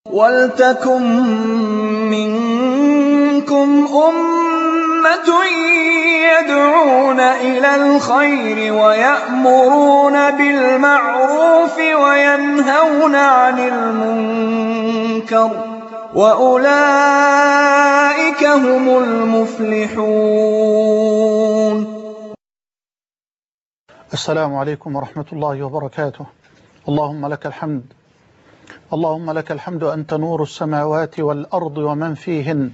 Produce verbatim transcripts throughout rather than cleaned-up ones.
وَلْتَكُن مِّنكُمْ أُمَّةٌ يَدْعُونَ إِلَى الْخَيْرِ وَيَأْمُرُونَ بِالْمَعْرُوفِ وَيَنْهَوْنَ عَنِ الْمُنكَرِ ۚ وَأُولَٰئِكَ هُمُ الْمُفْلِحُونَ. السلام عليكم ورحمة الله وبركاته. اللهم لك الحمد، اللهم لك الحمد أنت نور السماوات والأرض ومن فيهن،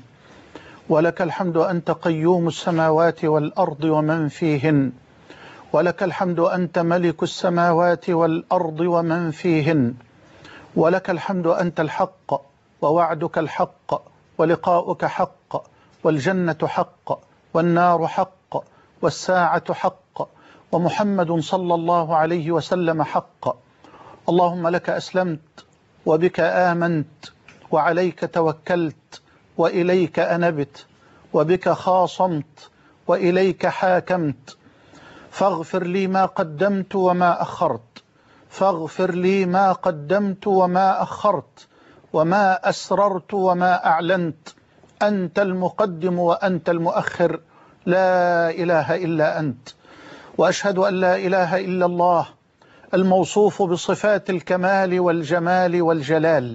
ولك الحمد أنت قيوم السماوات والأرض ومن فيهن، ولك الحمد أنت ملك السماوات والأرض ومن فيهن، ولك الحمد أنت الحق ووعدك الحق ولقاؤك حق والجنة حق والنار حق والساعة حق ومحمد صلى الله عليه وسلم حق. اللهم لك أسلمت وبك آمنت وعليك توكلت وإليك أنبت وبك خاصمت وإليك حاكمت، فاغفر لي ما قدمت وما أخرت، فاغفر لي ما قدمت وما أخرت وما أسررت وما أعلنت، أنت المقدم وأنت المؤخر، لا إله إلا أنت. وأشهد أن لا إله إلا الله الموصوف بصفات الكمال والجمال والجلال،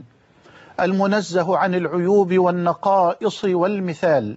المنزه عن العيوب والنقائص والمثال،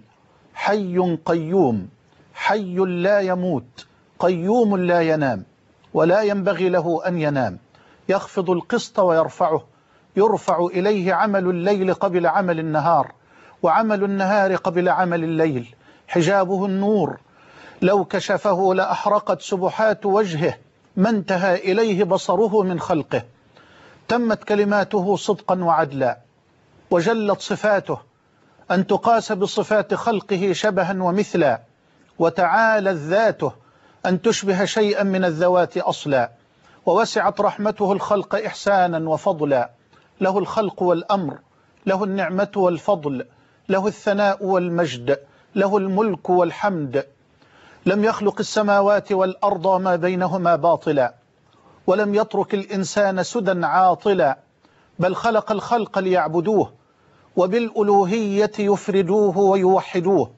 حي قيوم، حي لا يموت، قيوم لا ينام ولا ينبغي له أن ينام، يخفض القسط ويرفعه، يرفع إليه عمل الليل قبل عمل النهار، وعمل النهار قبل عمل الليل، حجابه النور، لو كشفه لأحرقت سبحات وجهه ما انتهى إليه بصره من خلقه. تمت كلماته صدقا وعدلا، وجلت صفاته أن تقاس بصفات خلقه شبها ومثلا، وتعالت ذاته أن تشبه شيئا من الذوات أصلا، ووسعت رحمته الخلق إحسانا وفضلا. له الخلق والأمر، له النعمة والفضل، له الثناء والمجد، له الملك والحمد. لم يخلق السماوات والأرض وما بينهما باطلا، ولم يترك الإنسان سدى عاطلا، بل خلق الخلق ليعبدوه وبالألوهية يفردوه ويوحدوه،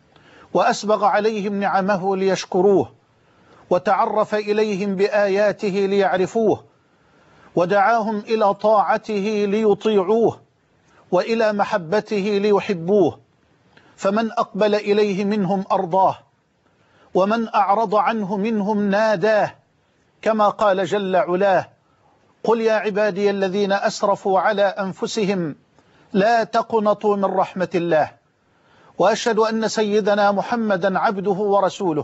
وأسبغ عليهم نعمه ليشكروه، وتعرف إليهم بآياته ليعرفوه، ودعاهم إلى طاعته ليطيعوه وإلى محبته ليحبوه. فمن أقبل إليه منهم أرضاه، ومن أعرض عنه منهم ناداه، كما قال جل علاه: قل يا عبادي الذين أسرفوا على أنفسهم لا تقنطوا من رحمة الله. وأشهد أن سيدنا محمدا عبده ورسوله،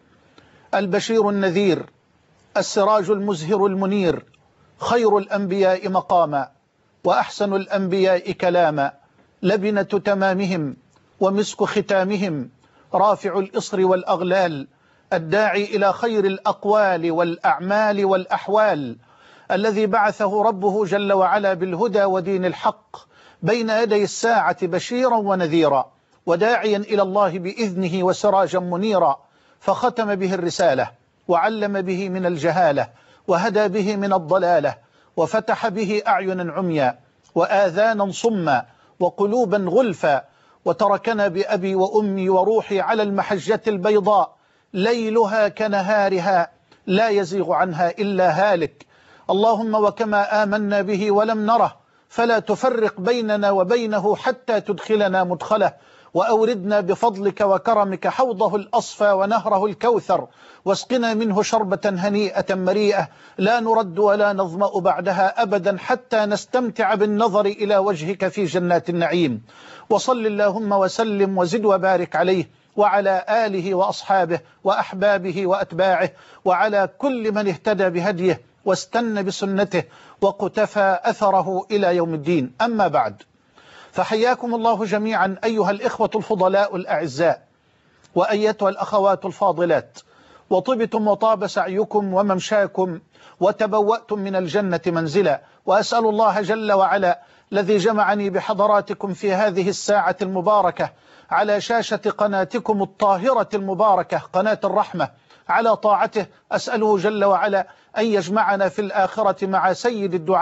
البشير النذير، السراج المزهر المنير، خير الأنبياء مقاما وأحسن الأنبياء كلاما، لبنة تمامهم ومسك ختامهم، رافع الإصر والأغلال، الداعي إلى خير الأقوال والأعمال والأحوال، الذي بعثه ربه جل وعلا بالهدى ودين الحق بين يدي الساعة بشيرا ونذيرا، وداعيا إلى الله بإذنه وسراجا منيرا، فختم به الرسالة، وعلم به من الجهالة، وهدى به من الضلالة، وفتح به أعينا عميا وآذانا صما وقلوبا غلفا، وتركنا بأبي وأمي وروحي على المحجة البيضاء ليلها كنهارها لا يزيغ عنها إلا هالك. اللهم وكما آمنا به ولم نره فلا تفرق بيننا وبينه حتى تدخلنا مدخله، وأوردنا بفضلك وكرمك حوضه الأصفى ونهره الكوثر، واسقنا منه شربة هنيئة مريئة لا نرد ولا نظمأ بعدها أبدا، حتى نستمتع بالنظر إلى وجهك في جنات النعيم. وصل اللهم وسلم وزد وبارك عليه وعلى آله وأصحابه وأحبابه وأتباعه، وعلى كل من اهتدى بهديه واستنى بسنته وقتفى أثره إلى يوم الدين. أما بعد، فحياكم الله جميعا أيها الإخوة الفضلاء الأعزاء، وأيتها الأخوات الفاضلات، وطبتم وطاب سعيكم وممشاكم وتبوأتم من الجنة منزلا. وأسأل الله جل وعلا الذي جمعني بحضراتكم في هذه الساعة المباركة على شاشة قناتكم الطاهرة المباركة قناة الرحمة على طاعته، أسأله جل وعلا أن يجمعنا في الآخرة مع سيد الدعاة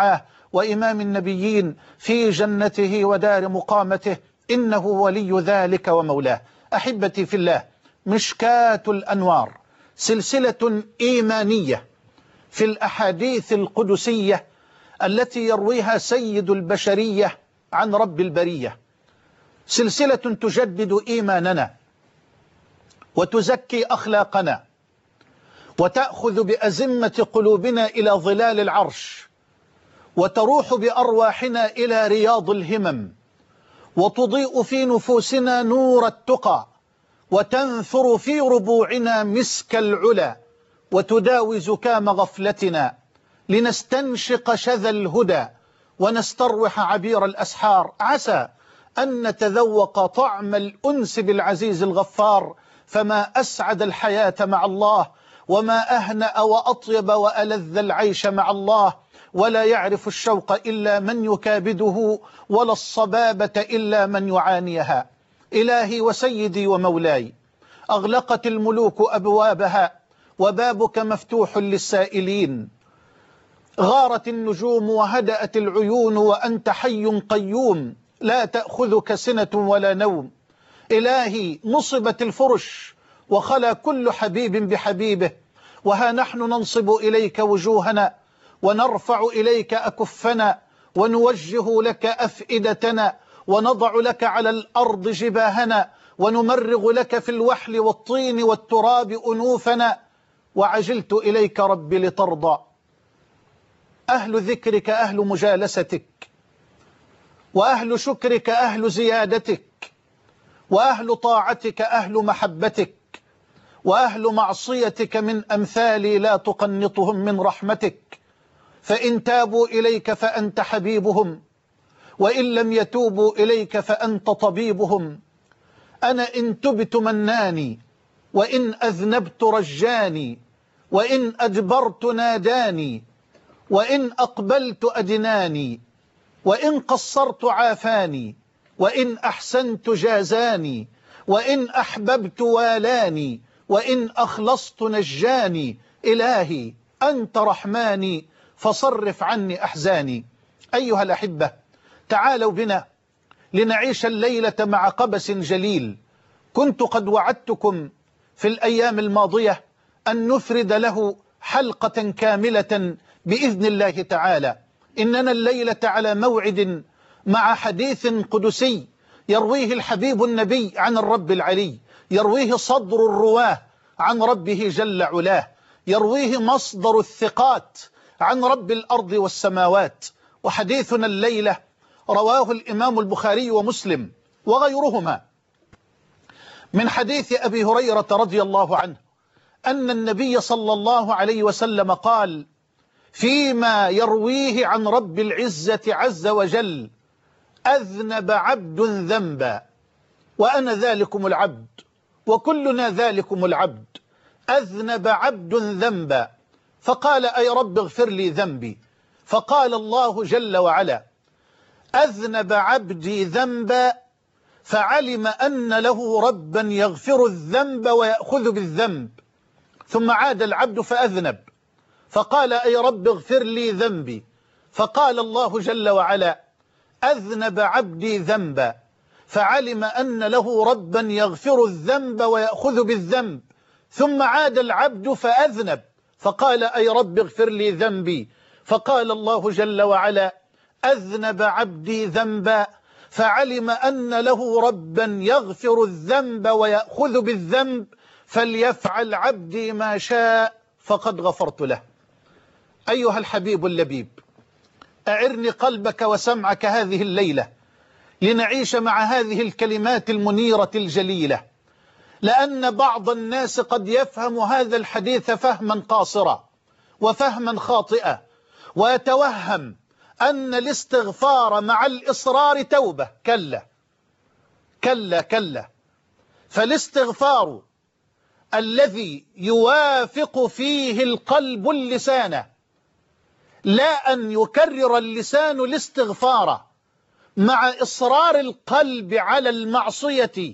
وإمام النبيين في جنته ودار مقامته، إنه ولي ذلك ومولاه. أحبتي في الله، مشكاة الأنوار سلسلة إيمانية في الأحاديث القدسية التي يرويها سيد البشرية عن رب البرية، سلسلة تجدد إيماننا وتزكي أخلاقنا وتأخذ بأزمة قلوبنا إلى ظلال العرش، وتروح بأرواحنا إلى رياض الهمم، وتضيء في نفوسنا نور التقى، وتنثر في ربوعنا مسك العلا، وتداوي زكام غفلتنا لنستنشق شذا الهدى ونستروح عبير الأسحار. عسى أن نتذوق طعم الأنس بالعزيز الغفار، فما أسعد الحياة مع الله، وما أهنأ وأطيب وألذ العيش مع الله، ولا يعرف الشوق إلا من يكابده، ولا الصبابة إلا من يعانيها. إلهي وسيدي ومولاي، أغلقت الملوك أبوابها وبابك مفتوح للسائلين، غارت النجوم وهدأت العيون وأنت حي قيوم لا تأخذك سنة ولا نوم. إلهي نصبت الفرش وخلا كل حبيب بحبيبه، وها نحن ننصب إليك وجوهنا ونرفع إليك أكفنا ونوجه لك أفئدتنا ونضع لك على الأرض جباهنا ونمرغ لك في الوحل والطين والتراب أنوفنا. وعجلت إليك رب لترضى. أهل ذكرك أهل مجالستك، وأهل شكرك أهل زيادتك، وأهل طاعتك أهل محبتك، وأهل معصيتك من أمثالي لا تقنطهم من رحمتك. فإن تابوا إليك فأنت حبيبهم، وإن لم يتوبوا إليك فأنت طبيبهم. أنا إن تبت مناني، وإن أذنبت رجاني، وإن أجبرت ناداني، وإن أقبلت أدناني، وإن قصرت عافاني، وإن أحسنت جازاني، وإن أحببت والاني، وإن أخلصت نجاني. إلهي أنت رحماني فصرف عني أحزاني. أيها الأحبة، تعالوا بنا لنعيش الليلة مع قبس جليل كنت قد وعدتكم في الأيام الماضية أن نفرد له حلقة كاملة بإذن الله تعالى. إننا الليلة على موعد مع حديث قدسي يرويه الحبيب النبي عن الرب العلي، يرويه صدر الرواه عن ربه جل علاه، يرويه مصدر الثقات عن رب الأرض والسماوات. وحديثنا الليلة رواه الإمام البخاري ومسلم وغيرهما من حديث أبي هريرة رضي الله عنه أن النبي صلى الله عليه وسلم قال فيما يرويه عن رب العزة عز وجل: أذنب عبد ذنبا وأنا ذلكم العبد وكلنا ذلكم العبد. أذنب عبد ذنبا فقال: أي رب اغفر لي ذنبي. فقال الله جل وعلا: أذنب عبدي ذنبا فعلم أن له ربا يغفر الذنب ويأخذ بالذنب. ثم عاد العبد فأذنب فقال: أي رب اغفر لي ذنبي. فقال الله جل وعلا: أذنب عبدي ذنبا فعلم أن له ربا يغفر الذنب ويأخذ بالذنب. ثم عاد العبد فأذنب فقال: أي رب اغفر لي ذنبي. فقال الله جل وعلا: أذنب عبدي ذنبا فعلم أن له ربا يغفر الذنب ويأخذ بالذنب، فليفعل عبدي ما شاء فقد غفرت له. أيها الحبيب اللبيب، أعرني قلبك وسمعك هذه الليلة لنعيش مع هذه الكلمات المنيرة الجليلة، لأن بعض الناس قد يفهم هذا الحديث فهما قاصرا وفهما خاطئا، ويتوهم أن الاستغفار مع الإصرار توبة. كلا كلا كلا، فالاستغفار الذي يوافق فيه القلب اللسان، لا أن يكرر اللسان الاستغفار مع إصرار القلب على المعصية،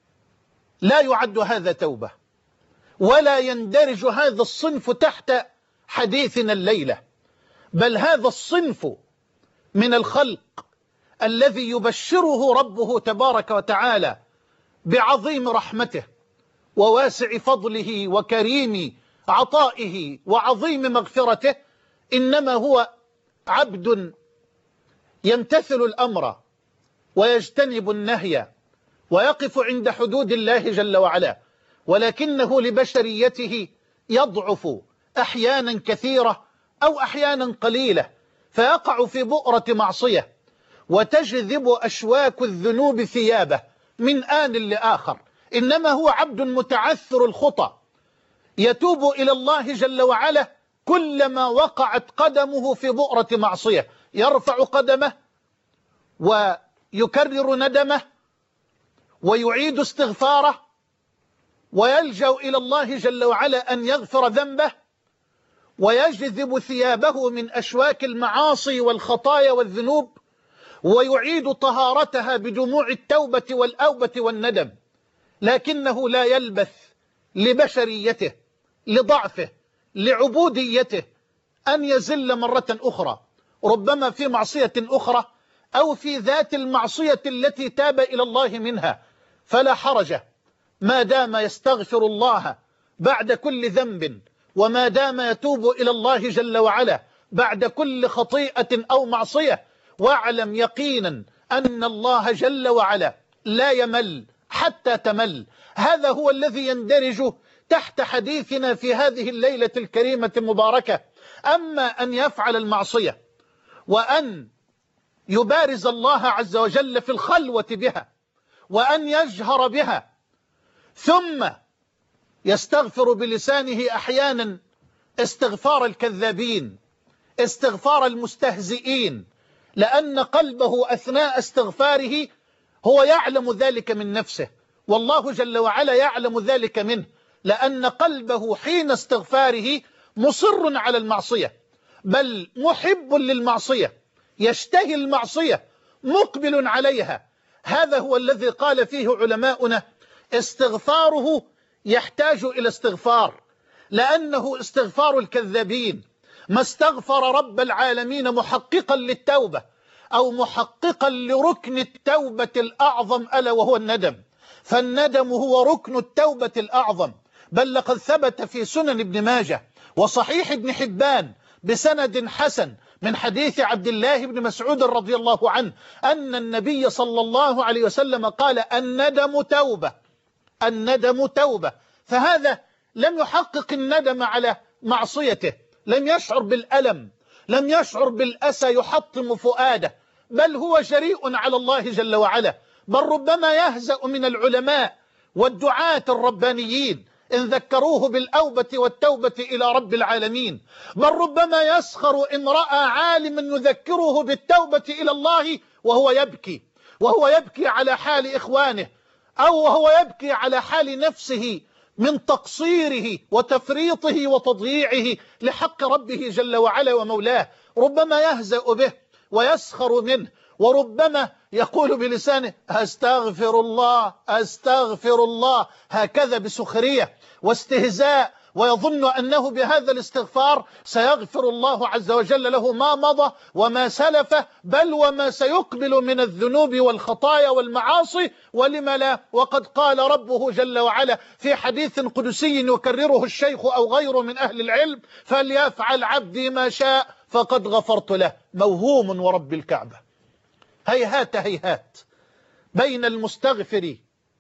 لا يعد هذا توبة، ولا يندرج هذا الصنف تحت حديثنا الليلة، بل هذا الصنف من الخلق الذي يبشره ربه تبارك وتعالى بعظيم رحمته وواسع فضله وكريم عطائه وعظيم مغفرته، إنما هو عبد يمتثل الأمر ويجتنب النهي ويقف عند حدود الله جل وعلا، ولكنه لبشريته يضعف أحيانا كثيرة أو أحيانا قليلة، فيقع في بؤرة معصية وتجذب أشواك الذنوب ثيابه من آن لآخر. إنما هو عبد متعثر الخطى يتوب إلى الله جل وعلا كلما وقعت قدمه في بؤرة معصية، يرفع قدمه ويكرر ندمه ويعيد استغفاره ويلجأ إلى الله جل وعلا أن يغفر ذنبه، ويجذب ثيابه من أشواك المعاصي والخطايا والذنوب، ويعيد طهارتها بدموع التوبة والأوبة والندم، لكنه لا يلبث لبشريته لضعفه لعبوديته أن يزل مرة أخرى، ربما في معصية أخرى أو في ذات المعصية التي تاب إلى الله منها، فلا حرج ما دام يستغفر الله بعد كل ذنب، وما دام يتوب إلى الله جل وعلا بعد كل خطيئة أو معصية، واعلم يقينا أن الله جل وعلا لا يمل حتى تمل. هذا هو الذي يندرج تحت حديثنا في هذه الليلة الكريمة المباركة. أما أن يفعل المعصية وأن يبارز الله عز وجل في الخلوة بها وأن يجهر بها، ثم يستغفر بلسانه أحيانا استغفار الكذابين، استغفار المستهزئين، لأن قلبه أثناء استغفاره هو يعلم ذلك من نفسه، والله جل وعلا يعلم ذلك منه، لأن قلبه حين استغفاره مصر على المعصية، بل محب للمعصية، يشتهي المعصية، مقبل عليها. هذا هو الذي قال فيه علماؤنا استغفاره يحتاج إلى استغفار، لأنه استغفار الكذابين ما استغفر رب العالمين محققا للتوبة أو محققا لركن التوبة الأعظم ألا وهو الندم، فالندم هو ركن التوبة الأعظم. بل لقد ثبت في سنن ابن ماجه وصحيح ابن حبان بسند حسن من حديث عبد الله بن مسعود رضي الله عنه أن النبي صلى الله عليه وسلم قال الندم توبة، الندم توبة. فهذا لم يحقق الندم على معصيته، لم يشعر بالألم، لم يشعر بالأسى يحطم فؤاده، بل هو جريء على الله جل وعلا. بل ربما يهزأ من العلماء والدعاة الربانيين إن ذكروه بالأوبة والتوبة إلى رب العالمين، بل ربما يسخر إن رأى عالما يذكره بالتوبة إلى الله وهو يبكي، وهو يبكي على حال إخوانه، أو وهو يبكي على حال نفسه من تقصيره وتفريطه وتضييعه لحق ربه جل وعلا ومولاه. ربما يهزأ به ويسخر منه، وربما يقول بلسانه أستغفر الله أستغفر الله، هكذا بسخرية واستهزاء، ويظن أنه بهذا الاستغفار سيغفر الله عز وجل له ما مضى وما سلف، بل وما سيقبل من الذنوب والخطايا والمعاصي. ولم لا؟ وقد قال ربه جل وعلا في حديث قدسي يكرره الشيخ أو غيره من أهل العلم فليفعل عبدي ما شاء فقد غفرت له. موهوم ورب الكعبة، هيهات هيهات بين المستغفر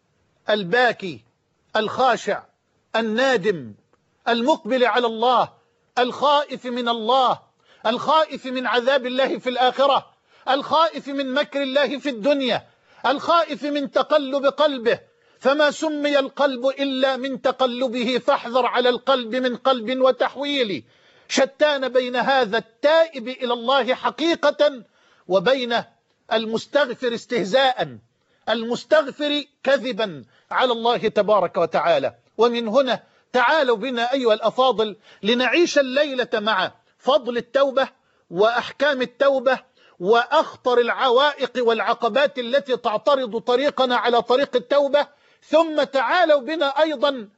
الباكي الخاشع النادم المقبل على الله الخائف من الله، الخائف من عذاب الله في الآخرة، الخائف من مكر الله في الدنيا، الخائف من تقلب قلبه، فما سمي القلب إلا من تقلبه فاحذر على القلب من قلب وتحويل. شتان بين هذا التائب إلى الله حقيقة وبين المستغفر استهزاء، المستغفر كذبا على الله تبارك وتعالى. ومن هنا تعالوا بنا أيها الأفاضل لنعيش الليلة مع فضل التوبة وأحكام التوبة وأخطر العوائق والعقبات التي تعترض طريقنا على طريق التوبة. ثم تعالوا بنا أيضا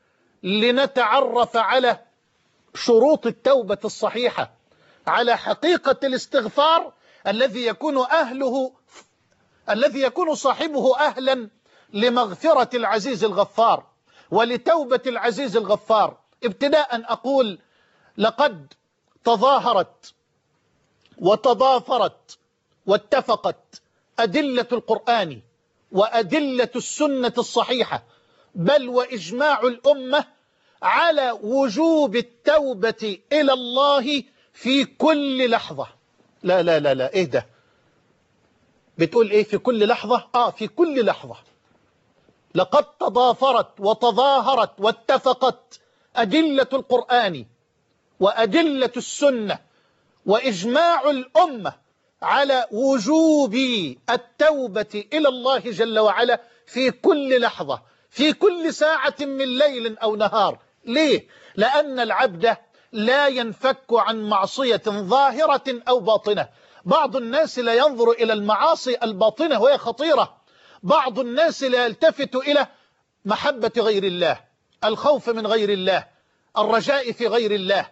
لنتعرف على شروط التوبة الصحيحة، على حقيقة الاستغفار الذي يكون أهله الذي يكون صاحبه أهلا لمغفرة العزيز الغفار ولتوبة العزيز الغفار. ابتداء أقول لقد تظاهرت وتضافرت واتفقت أدلة القرآن وأدلة السنة الصحيحة بل وإجماع الأمة على وجوب التوبة إلى الله في كل لحظة. لا لا لا لا إيه ده؟ بتقول إيه في كل لحظة؟ آه في كل لحظة. لقد تضافرت وتظاهرت واتفقت أدلة القرآن وأدلة السنة وإجماع الأمة على وجوب التوبة إلى الله جل وعلا في كل لحظة في كل ساعة من ليل أو نهار. ليه؟ لأن العبد لا ينفك عن معصية ظاهرة أو باطنة. بعض الناس لا ينظر إلى المعاصي الباطنة وهي خطيرة. بعض الناس لا يلتفت إلى محبة غير الله، الخوف من غير الله، الرجاء في غير الله،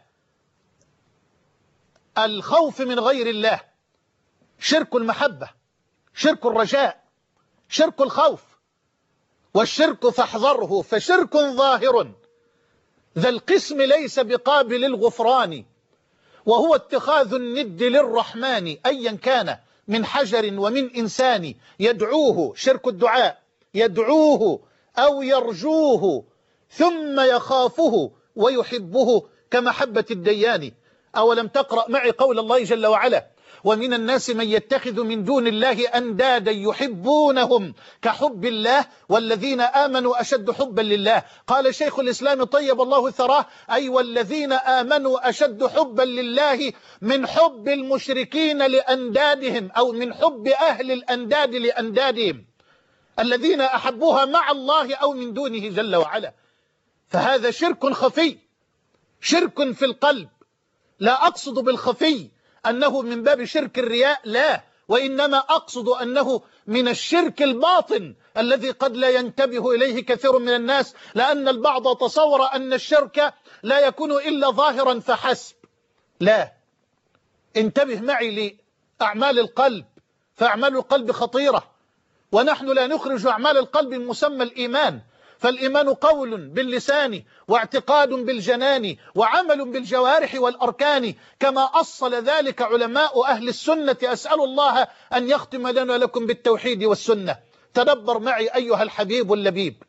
الخوف من غير الله، شرك المحبة، شرك الرجاء، شرك الخوف. والشرك فاحذره فشرك ظاهر ذا القسم ليس بقابل الغفران، وهو اتخاذ الند للرحمن أيا كان من حجر ومن إنسان يدعوه، شرك الدعاء، يدعوه أو يرجوه ثم يخافه ويحبه كمحبة الديان. أولم تقرأ معي قول الله جل وعلا ومن الناس من يتخذ من دون الله أندادا يحبونهم كحب الله والذين آمنوا أشد حبا لله. قال شيخ الإسلام طيب الله ثراه أي والذين آمنوا أشد حبا لله من حب المشركين لأندادهم أو من حب أهل الأنداد لأندادهم الذين أحبوها مع الله أو من دونه جل وعلا. فهذا شرك خفي، شرك في القلب. لا أقصد بالخفي أنه من باب شرك الرياء، لا، وإنما أقصد أنه من الشرك الباطن الذي قد لا ينتبه إليه كثير من الناس، لأن البعض تصور أن الشرك لا يكون إلا ظاهرا فحسب. لا، انتبه معي لأعمال القلب، فأعمال القلب خطيرة، ونحن لا نخرج أعمال القلب من مسمى الإيمان. فالإيمان قول باللسان واعتقاد بالجنان وعمل بالجوارح والأركان كما أصل ذلك علماء أهل السنة. أسأل الله أن يختم لنا لكم بالتوحيد والسنة. تدبر معي أيها الحبيب اللبيب،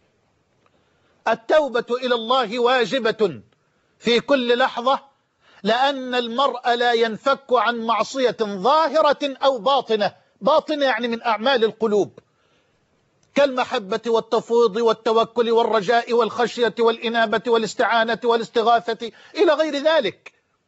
التوبة إلى الله واجبة في كل لحظة، لأن المرء لا ينفك عن معصية ظاهرة أو باطنة. باطنة يعني من أعمال القلوب كالمحبة والتفويض والتوكل والرجاء والخشية والإنابة والاستعانة والاستغاثة إلى غير ذلك.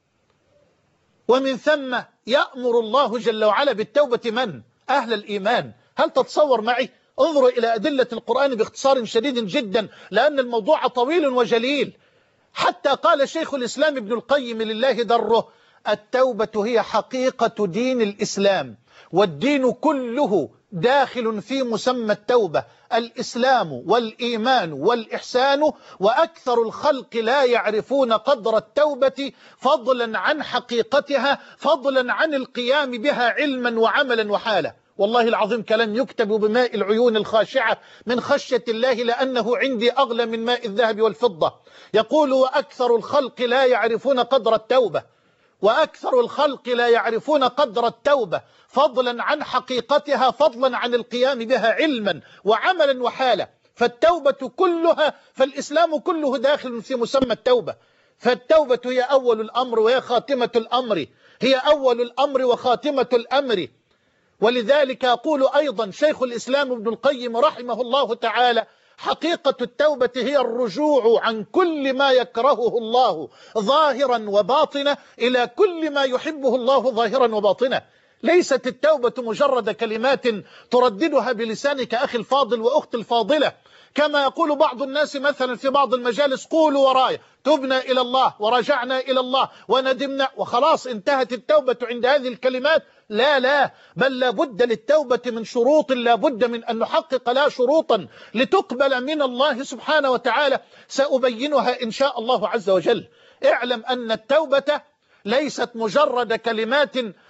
ومن ثم يأمر الله جل وعلا بالتوبة من؟ أهل الإيمان. هل تتصور معي؟ انظروا إلى أدلة القرآن باختصار شديد جدا لأن الموضوع طويل وجليل. حتى قال شيخ الإسلام ابن القيم لله دره التوبة هي حقيقة دين الإسلام، والدين كله داخل في مسمى التوبة، الإسلام والإيمان والإحسان، وأكثر الخلق لا يعرفون قدر التوبة فضلا عن حقيقتها، فضلا عن القيام بها علما وعملا وحالا. والله العظيم كلام يكتب بماء العيون الخاشعة من خشية الله، لأنه عندي أغلى من ماء الذهب والفضة. يقول وأكثر الخلق لا يعرفون قدر التوبة، وأكثر الخلق لا يعرفون قدر التوبة فضلا عن حقيقتها، فضلا عن القيام بها علما وعملا وحالا. فالتوبة كلها، فالإسلام كله داخل في مسمى التوبة. فالتوبة هي أول الأمر وهي خاتمة الأمر، هي أول الأمر وخاتمة الأمر. ولذلك أقول أيضا شيخ الإسلام ابن القيم رحمه الله تعالى حقيقة التوبة هي الرجوع عن كل ما يكرهه الله ظاهرا وباطنا إلى كل ما يحبه الله ظاهرا وباطنا. ليست التوبة مجرد كلمات ترددها بلسانك أخي الفاضل وأختي الفاضلة، كما يقول بعض الناس مثلا في بعض المجالس قولوا ورايا تبنا إلى الله ورجعنا إلى الله وندمنا وخلاص انتهت التوبة عند هذه الكلمات. لا لا، بل لابد للتوبة من شروط، لابد من أن نحقق لها شروطا لتقبل من الله سبحانه وتعالى، سأبينها إن شاء الله عز وجل. اعلم أن التوبة ليست مجرد كلمات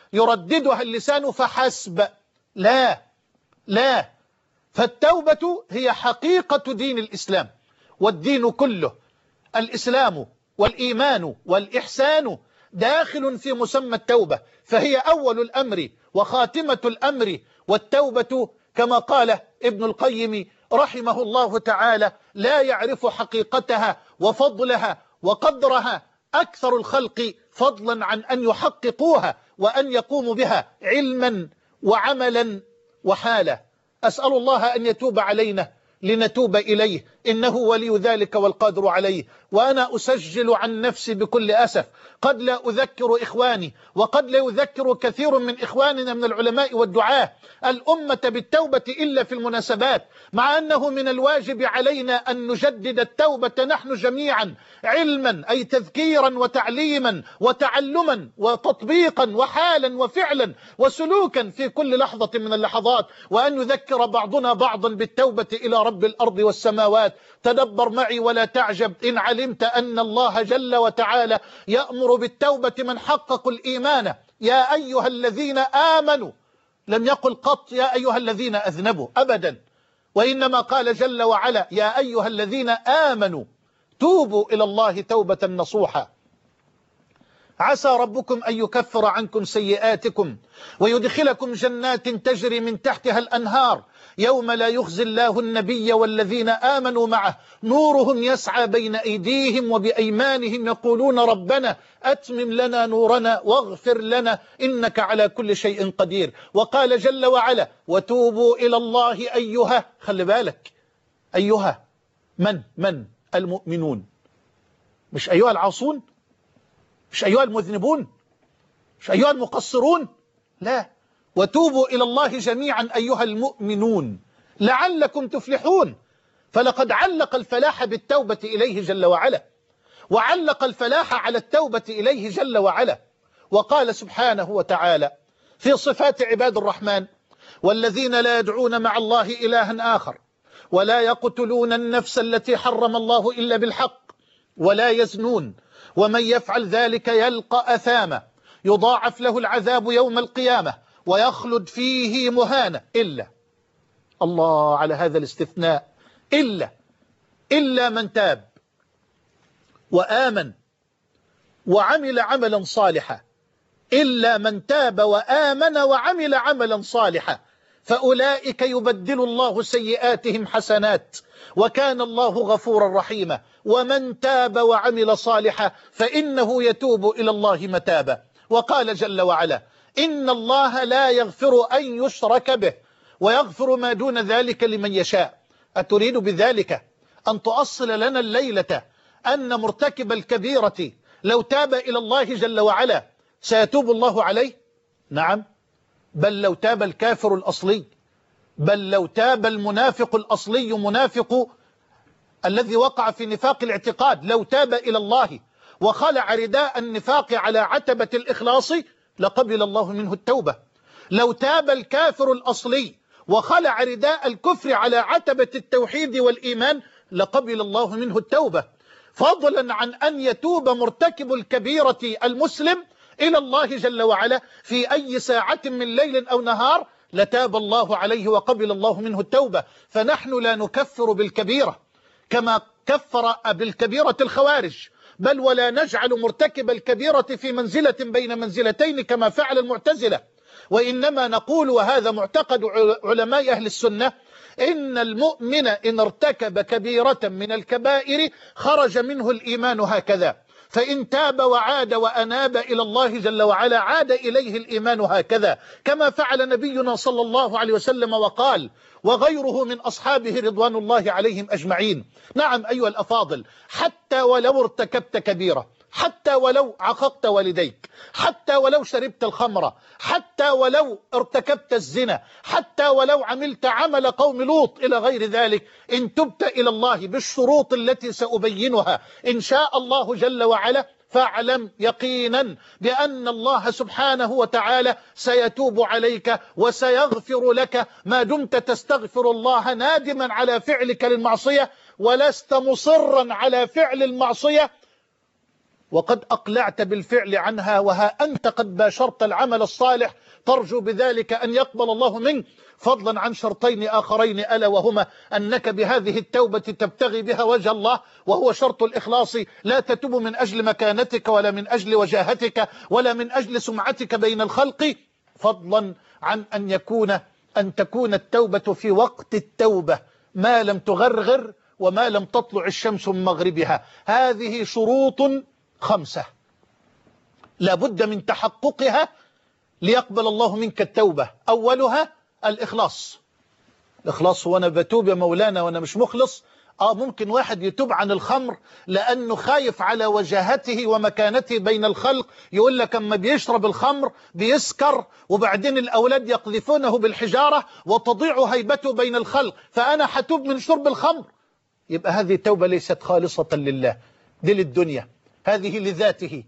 يرددها اللسان فحسب. لا لا، فالتوبة هي حقيقة دين الإسلام، والدين كله الإسلام والإيمان والإحسان داخل في مسمى التوبة، فهي أول الأمر وخاتمة الأمر. والتوبة كما قال ابن القيم رحمه الله تعالى لا يعرف حقيقتها وفضلها وقدرها أكثر الخلق فضلا عن أن يحققوها وأن يقوموا بها علما وعملا وحالا. أسأل الله أن يتوب علينا لنتوب إليه، إنه ولي ذلك والقادر عليه. وأنا أسجل عن نفسي بكل أسف قد لا أذكر إخواني وقد لا يذكر كثير من إخواننا من العلماء والدعاة الأمة بالتوبة إلا في المناسبات، مع أنه من الواجب علينا أن نجدد التوبة نحن جميعا علما، أي تذكيرا وتعليما وتعلما وتطبيقا وحالا وفعلا وسلوكا في كل لحظة من اللحظات، وأن يذكر بعضنا بعضا بالتوبة إلى رب الأرض والسماوات. تدبر معي ولا تعجب إن علمت أن الله جل وتعالى يأمر بالتوبة من حققوا الإيمان. يا أيها الذين آمنوا، لم يقل قط يا أيها الذين أذنبوا أبدا، وإنما قال جل وعلا يا أيها الذين آمنوا توبوا إلى الله توبة نصوحا. عسى ربكم أن يكفر عنكم سيئاتكم ويدخلكم جنات تجري من تحتها الأنهار يوم لا يخزي الله النبي والذين آمنوا معه نورهم يسعى بين أيديهم وبأيمانهم يقولون ربنا أتمم لنا نورنا واغفر لنا إنك على كل شيء قدير. وقال جل وعلا وتوبوا إلى الله أيها، خلي بالك، أيها من من المؤمنون، مش أيها العاصون، مش أيها المذنبون، مش أيها المقصرون، لا، وتوبوا إلى الله جميعا أيها المؤمنون لعلكم تفلحون. فلقد علق الفلاح بالتوبة إليه جل وعلا، وعلق الفلاح على التوبة إليه جل وعلا، وقال سبحانه وتعالى في صفات عباد الرحمن والذين لا يدعون مع الله إلها آخر ولا يقتلون النفس التي حرم الله إلا بالحق ولا يزنون ومن يفعل ذلك يلقى أثاما يضاعف له العذاب يوم القيامة ويخلد فيه مهانا إلا، الله على هذا الاستثناء، إلا إلا من تاب وآمن وعمل عملا صالحا، إلا من تاب وآمن وعمل عملا صالحا فأولئك يبدل الله سيئاتهم حسنات وكان الله غفورا رحيما. ومن تاب وعمل صالحا فإنه يتوب إلى الله متابا. وقال جل وعلا إن الله لا يغفر أن يشرك به ويغفر ما دون ذلك لمن يشاء. أتريد بذلك أن تؤصل لنا الليلة أن مرتكب الكبيرة لو تاب إلى الله جل وعلا سيتوب الله عليه؟ نعم، بل لو تاب الكافر الأصلي، بل لو تاب المنافق الأصلي منافق الذي وقع في نفاق الاعتقاد، لو تاب إلى الله وخلع رداء النفاق على عتبة الإخلاص لقبل الله منه التوبة. لو تاب الكافر الأصلي وخلع رداء الكفر على عتبة التوحيد والإيمان لقبل الله منه التوبة، فضلا عن أن يتوب مرتكب الكبيرة المسلم إلى الله جل وعلا في أي ساعة من ليل أو نهار لتاب الله عليه وقبل الله منه التوبة. فنحن لا نكفر بالكبيرة كما كفر بالكبيرة الخوارج، بل ولا نجعل مرتكب الكبيرة في منزلة بين منزلتين كما فعل المعتزلة، وإنما نقول وهذا معتقد علماء أهل السنة إن المؤمن إن ارتكب كبيرة من الكبائر خرج منه الإيمان هكذا، فإن تاب وعاد وأناب إلى الله جل وعلا عاد إليه الإيمان هكذا، كما فعل نبينا صلى الله عليه وسلم وقال وغيره من أصحابه رضوان الله عليهم أجمعين. نعم أيها الأفاضل، حتى ولو ارتكبت كبيرة، حتى ولو عققت والديك، حتى ولو شربت الخمر، حتى ولو ارتكبت الزنا، حتى ولو عملت عمل قوم لوط إلى غير ذلك، إن تبت إلى الله بالشروط التي سأبينها إن شاء الله جل وعلا فاعلم يقينا بأن الله سبحانه وتعالى سيتوب عليك وسيغفر لك ما دمت تستغفر الله نادما على فعلك للمعصية ولست مصرا على فعل المعصية وقد أقلعت بالفعل عنها، وها أنت قد باشرت العمل الصالح ترجو بذلك أن يقبل الله منك، فضلا عن شرطين آخرين ألا وهما أنك بهذه التوبة تبتغي بها وجه الله، وهو شرط الإخلاص. لا تتوب من أجل مكانتك ولا من أجل وجاهتك ولا من أجل سمعتك بين الخلق، فضلا عن أن يكون أن تكون التوبة في وقت التوبة ما لم تغرغر وما لم تطلع الشمس من مغربها. هذه شروط خمسة لابد من تحققها ليقبل الله منك التوبة. أولها الإخلاص. الإخلاص هو أنا بتوب يا مولانا وأنا مش مخلص. آه ممكن واحد يتوب عن الخمر لأنه خايف على وجاهته ومكانته بين الخلق، يقول لك أما بيشرب الخمر بيسكر وبعدين الأولاد يقذفونه بالحجارة وتضيع هيبته بين الخلق، فأنا حتوب من شرب الخمر. يبقى هذه التوبة ليست خالصة لله، دي للدنيا، هذه لذاته،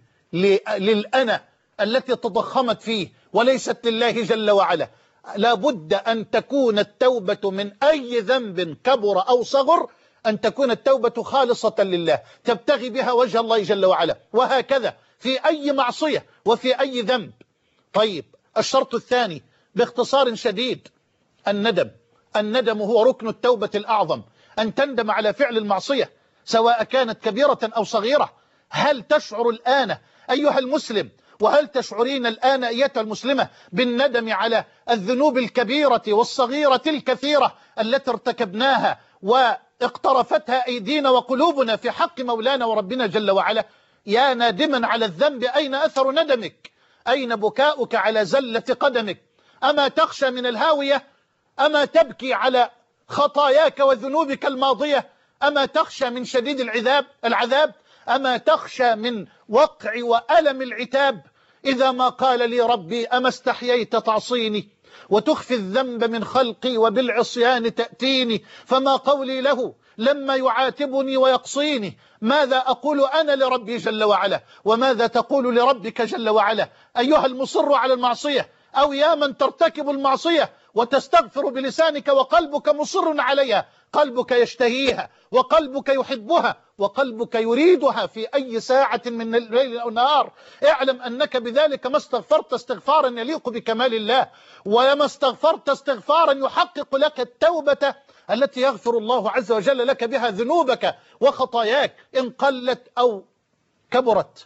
للأنا التي تضخمت فيه وليست لله جل وعلا. لابد أن تكون التوبة من أي ذنب كبر أو صغر، أن تكون التوبة خالصة لله تبتغي بها وجه الله جل وعلا، وهكذا في أي معصية وفي أي ذنب. طيب الشرط الثاني باختصار شديد الندم. الندم هو ركن التوبة الأعظم، أن تندم على فعل المعصية سواء كانت كبيرة أو صغيرة. هل تشعر الآن أيها المسلم، وهل تشعرين الآن أيتها المسلمة بالندم على الذنوب الكبيرة والصغيرة الكثيرة التي ارتكبناها واقترفتها أيدينا وقلوبنا في حق مولانا وربنا جل وعلا؟ يا نادما على الذنب، أين أثر ندمك؟ أين بكاؤك على زلة قدمك؟ أما تخشى من الهاوية؟ أما تبكي على خطاياك وذنوبك الماضية؟ أما تخشى من شديد العذاب العذاب؟ أما تخشى من وقع وألم العتاب؟ إذا ما قال لي ربي أما استحييت تعصيني وتخفي الذنب من خلقي وبالعصيان تأتيني، فما قولي له لما يعاتبني ويقصيني؟ ماذا أقول أنا لربي جل وعلا وماذا تقول لربك جل وعلا؟ أيها المصر على المعصية، أو يا من ترتكب المعصية وتستغفر بلسانك وقلبك مصر عليها، قلبك يشتهيها وقلبك يحبها وقلبك يريدها في أي ساعة من الليل أو النهار، اعلم أنك بذلك ما استغفرت استغفارا يليق بكمال الله، وما استغفرت استغفارا يحقق لك التوبة التي يغفر الله عز وجل لك بها ذنوبك وخطاياك إن قلت أو كبرت.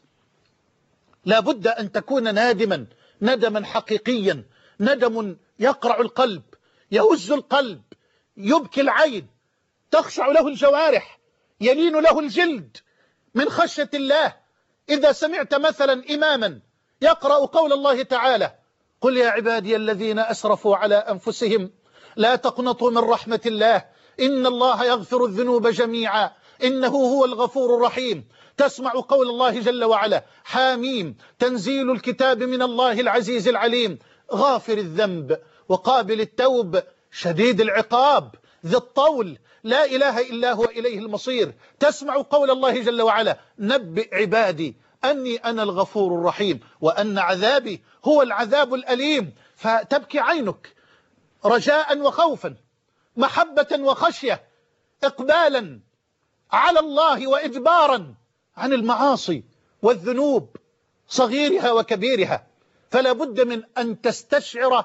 لا بد أن تكون نادما ندما حقيقيا، ندم يقرع القلب، يهز القلب، يبكي العين، تخشع له الجوارح، يلين له الجلد من خشية الله. إذا سمعت مثلا إماما يقرأ قول الله تعالى: قل يا عبادي الذين أسرفوا على أنفسهم لا تقنطوا من رحمة الله إن الله يغفر الذنوب جميعا إنه هو الغفور الرحيم. تسمع قول الله جل وعلا: حاميم تنزيل الكتاب من الله العزيز العليم غافر الذنب وقابل التوب شديد العقاب ذي الطول لا إله إلا هو إليه المصير. تسمع قول الله جل وعلا: نبئ عبادي أني أنا الغفور الرحيم وأن عذابي هو العذاب الأليم. فتبكي عينك رجاء وخوفا، محبة وخشية، إقبالا على الله وإجبارا عن المعاصي والذنوب صغيرها وكبيرها. فلا بد من أن تستشعر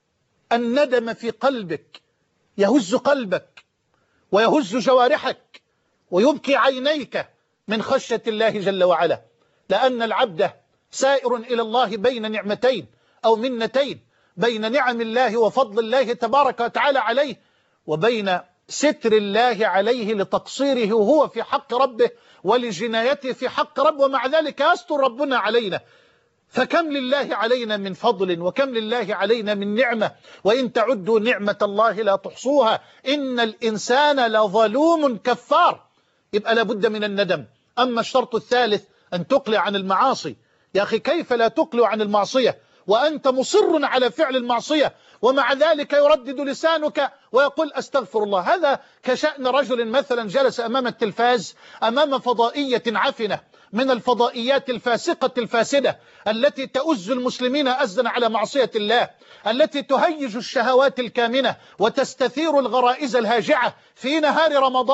الندم في قلبك، يهز قلبك ويهز جوارحك ويبكي عينيك من خشية الله جل وعلا، لأن العبد سائر إلى الله بين نعمتين أو منتين، بين نعم الله وفضل الله تبارك وتعالى عليه، وبين ستر الله عليه لتقصيره هو في حق ربه ولجنايته في حق ربه، ومع ذلك يستر ربنا علينا. فكم لله علينا من فضل وكم لله علينا من نعمة، وإن تعدوا نعمة الله لا تحصوها إن الإنسان لظلوم كفار. يبقى لابد من الندم. أما الشرط الثالث أن تقلع عن المعاصي. يا أخي كيف لا تقلع عن المعصية وأنت مصر على فعل المعصية ومع ذلك يردد لسانك ويقول أستغفر الله؟ هذا كشأن رجل مثلا جلس أمام التلفاز أمام فضائية عفنة من الفضائيات الفاسقة الفاسدة التي تؤز المسلمين أزا على معصية الله، التي تهيج الشهوات الكامنة وتستثير الغرائز الهاجعة في نهار رمضان،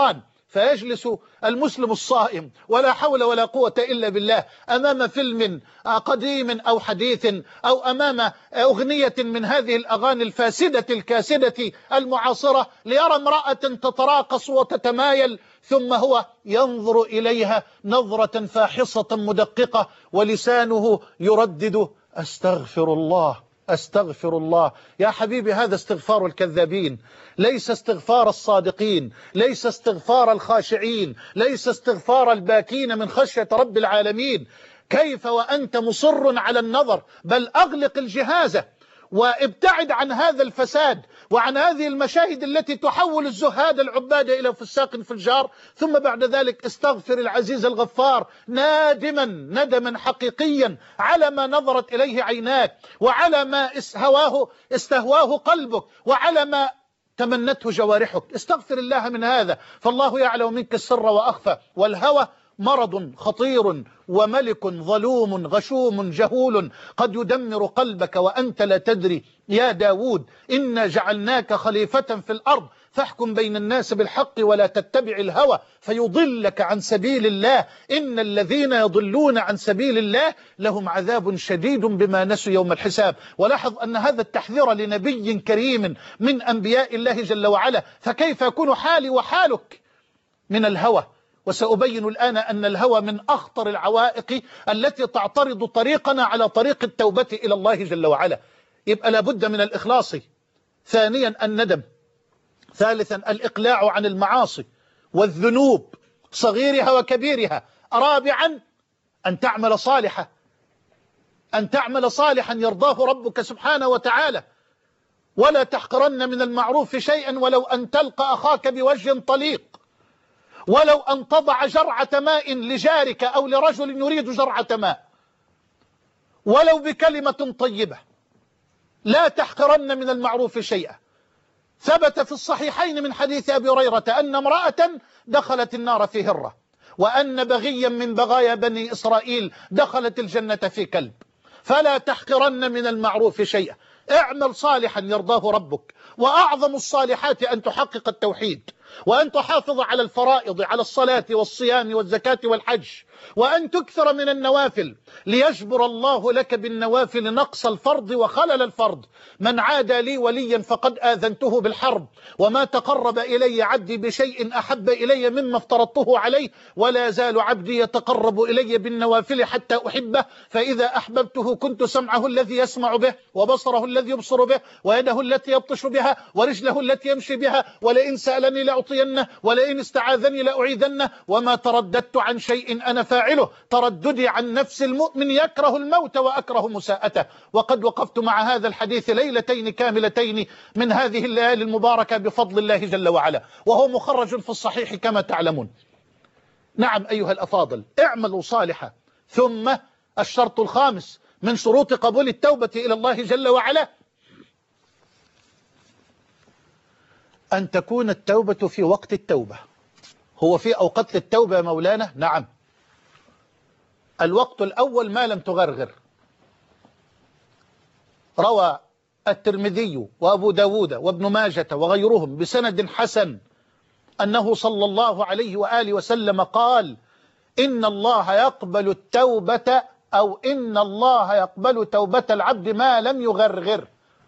فيجلس المسلم الصائم ولا حول ولا قوة إلا بالله أمام فيلم قديم أو حديث أو أمام أغنية من هذه الأغاني الفاسدة الكاسدة المعاصرة، ليرى امرأة تتراقص وتتمايل ثم هو ينظر إليها نظرة فاحصة مدققة ولسانه يردد أستغفر الله أستغفر الله. يا حبيبي، هذا استغفار الكذابين، ليس استغفار الصادقين، ليس استغفار الخاشعين، ليس استغفار الباكين من خشية رب العالمين. كيف وأنت مصر على النظر؟ بل أغلق الجهاز وابتعد عن هذا الفساد وعن هذه المشاهد التي تحول الزهاد العباد إلى فساق فجار، ثم بعد ذلك استغفر العزيز الغفار نادما ندما حقيقيا على ما نظرت إليه عيناك، وعلى ما استهواه استهواه قلبك، وعلى ما تمنته جوارحك. استغفر الله من هذا، فالله يعلم منك السر وأخفى. والهوى مرض خطير وملك ظلوم غشوم جهول قد يدمر قلبك وأنت لا تدري. يا داود إنا جعلناك خليفة في الأرض فاحكم بين الناس بالحق ولا تتبع الهوى فيضلك عن سبيل الله إن الذين يضلون عن سبيل الله لهم عذاب شديد بما نسوا يوم الحساب. ولاحظ أن هذا التحذير لنبي كريم من أنبياء الله جل وعلا، فكيف يكون حالي وحالك من الهوى؟ وسأبين الآن أن الهوى من أخطر العوائق التي تعترض طريقنا على طريق التوبة إلى الله جل وعلا. يبقى لابد من الإخلاص. ثانيا الندم. ثالثا الإقلاع عن المعاصي والذنوب صغيرها وكبيرها. رابعا أن تعمل صالحا، أن تعمل صالحا يرضاه ربك سبحانه وتعالى. ولا تحقرن من المعروف شيئا ولو أن تلقى أخاك بوجه طليق، ولو أن تضع جرعة ماء لجارك أو لرجل يريد جرعة ماء، ولو بكلمة طيبة. لا تحقرن من المعروف شيئا. ثبت في الصحيحين من حديث أبي هريرة أن امرأة دخلت النار في هرة، وأن بغيا من بغايا بني إسرائيل دخلت الجنة في كلب. فلا تحقرن من المعروف شيئا. اعمل صالحا يرضاه ربك. وأعظم الصالحات أن تحقق التوحيد، وأن تحافظ على الفرائض، على الصلاة والصيام والزكاة والحج، وأن تكثر من النوافل ليجبر الله لك بالنوافل نقص الفرض وخلل الفرض. من عادى لي وليا فقد آذنته بالحرب، وما تقرب إلي عبدي بشيء أحب إلي مما افترضته عليه، ولا يزال عبدي يتقرب إلي بالنوافل حتى أحبه، فإذا أحببته كنت سمعه الذي يسمع به، وبصره الذي يبصر به، ويده التي يبطش بها، ورجله التي يمشي بها، ولئن سألني لأعطينه، ولئن استعاذني لأعيذنه، وما ترددت عن شيء أنا فاعله. ترددي عن نفس المؤمن يكره الموت وأكره مساءته. وقد وقفت مع هذا الحديث ليلتين كاملتين من هذه الليالي المباركة بفضل الله جل وعلا، وهو مخرج في الصحيح كما تعلمون. نعم أيها الأفاضل، اعملوا صالحا. ثم الشرط الخامس من شروط قبول التوبة إلى الله جل وعلا أن تكون التوبة في وقت التوبة. هو في أوقات التوبة يا مولانا؟ نعم. الوقت الأول ما لم تغرغر. روى الترمذي وأبو داود وابن ماجة وغيرهم بسند حسن أنه صلى الله عليه وآله وسلم قال: إن الله يقبل التوبة أو إن الله يقبل توبة العبد ما لم يغرغر.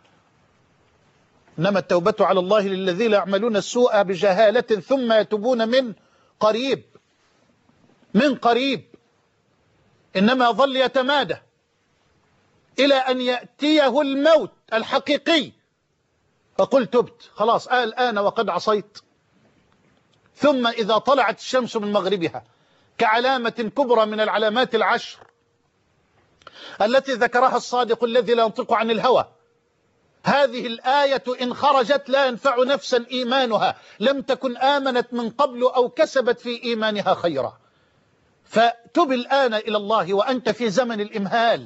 إنما التوبة على الله للذين يعملون السوء بجهالة ثم يتوبون من قريب من قريب إنما يظل يتمادى إلى أن يأتيه الموت الحقيقي فقل تبت خلاص الآن وقد عصيت. ثم إذا طلعت الشمس من مغربها كعلامة كبرى من العلامات العشر التي ذكرها الصادق الذي لا ينطق عن الهوى، هذه الآية إن خرجت لا ينفع نفسا إيمانها لم تكن آمنت من قبل أو كسبت في إيمانها خيرا. فتب الآن إلى الله وأنت في زمن الإمهال.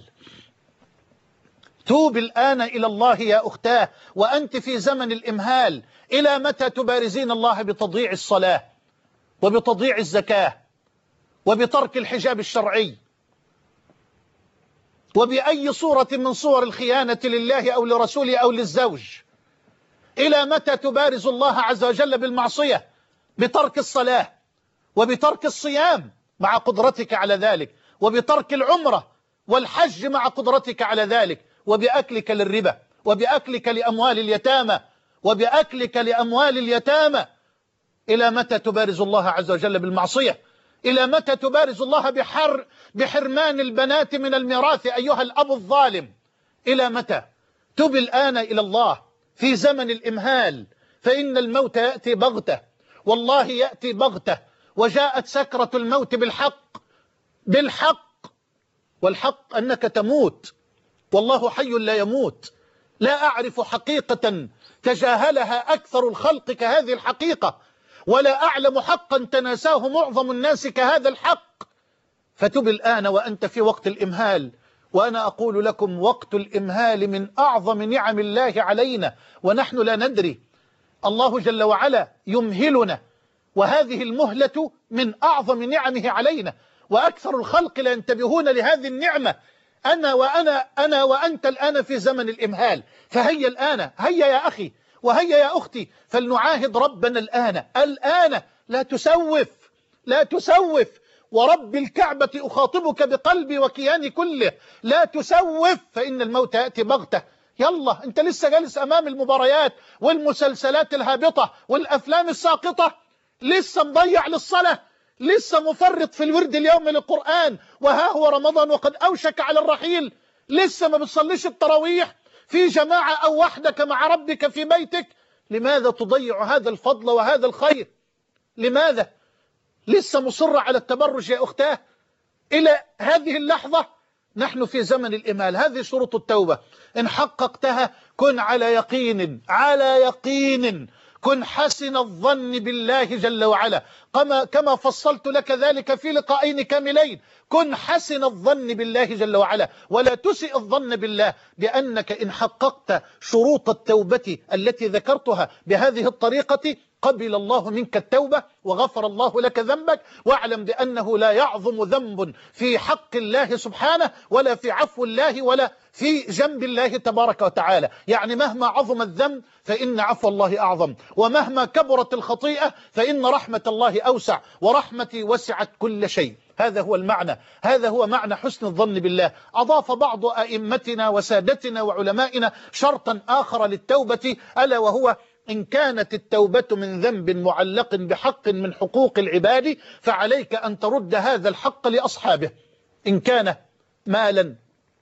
توب الآن إلى الله يا أختاه وأنت في زمن الإمهال. إلى متى تبارزين الله بتضييع الصلاة وبتضييع الزكاة وبترك الحجاب الشرعي وبأي صورة من صور الخيانة لله أو لرسوله أو للزوج؟ إلى متى تبارز الله عز وجل بالمعصية بترك الصلاة وبترك الصيام مع قدرتك على ذلك، وبترك العمرة والحج مع قدرتك على ذلك، وبأكلك للربا، وبأكلك لأموال اليتامى، وبأكلك لأموال اليتامى. إلى متى تبارز الله عز وجل بالمعصية؟ إلى متى تبارز الله بحر بحرمان البنات من الميراث أيها الأب الظالم؟ إلى متى؟ تب الآن إلى الله في زمن الإمهال، فإن الموت يأتي بغتة، والله يأتي بغتة، وجاءت سكرة الموت بالحق بالحق والحق أنك تموت، والله حي لا يموت. لا أعرف حقيقة تجاهلها أكثر الخلق كهذه الحقيقة، ولا أعلم حقا تناساه معظم الناس كهذا الحق. فتب الآن وأنت في وقت الإمهال، وأنا أقول لكم وقت الإمهال من أعظم نعم الله علينا ونحن لا ندري. الله جل وعلا يمهلنا، وهذه المهلة من أعظم نعمه علينا، وأكثر الخلق لا ينتبهون لهذه النعمة. أنا وأنا أنا وأنت الآن في زمن الإمهال، فهيا الآن، هيا يا أخي وهيا يا أختي، فلنعاهد ربنا الآن الآن. لا تسوف لا تسوف، ورب الكعبة أخاطبك بقلبي وكياني كله، لا تسوف، فإن الموت يأتي بغتة. يلا أنت لسه جالس أمام المباريات والمسلسلات الهابطة والأفلام الساقطة، لسه مضيع للصلاة، لسه مفرط في الورد اليومي للقرآن، وها هو رمضان وقد أوشك على الرحيل، لسه ما بتصليش التراويح في جماعة أو وحدك مع ربك في بيتك. لماذا تضيع هذا الفضل وهذا الخير؟ لماذا لسه مصر على التبرج يا أختاه؟ إلى هذه اللحظة نحن في زمن الإمال. هذه شروط التوبة، إن حققتها كن على يقين على يقين كن حسن الظن بالله جل وعلا، كما كما فصلت لك ذلك في لقاءين كاملين. كن حسن الظن بالله جل وعلا، ولا تسئ الظن بالله، بأنك إن حققت شروط التوبة التي ذكرتها بهذه الطريقة قبل الله منك التوبة وغفر الله لك ذنبك. واعلم بأنه لا يعظم ذنب في حق الله سبحانه، ولا في عفو الله، ولا في جنب الله تبارك وتعالى. يعني مهما عظم الذنب فإن عفو الله أعظم، ومهما كبرت الخطيئة فإن رحمة الله أوسع، ورحمتي وسعت كل شيء. هذا هو المعنى، هذا هو معنى حسن الظن بالله. أضاف بعض أئمتنا وسادتنا وعلمائنا شرطا آخر للتوبة، ألا وهو إن كانت التوبة من ذنب معلق بحق من حقوق العباد فعليك أن ترد هذا الحق لأصحابه. إن كان مالا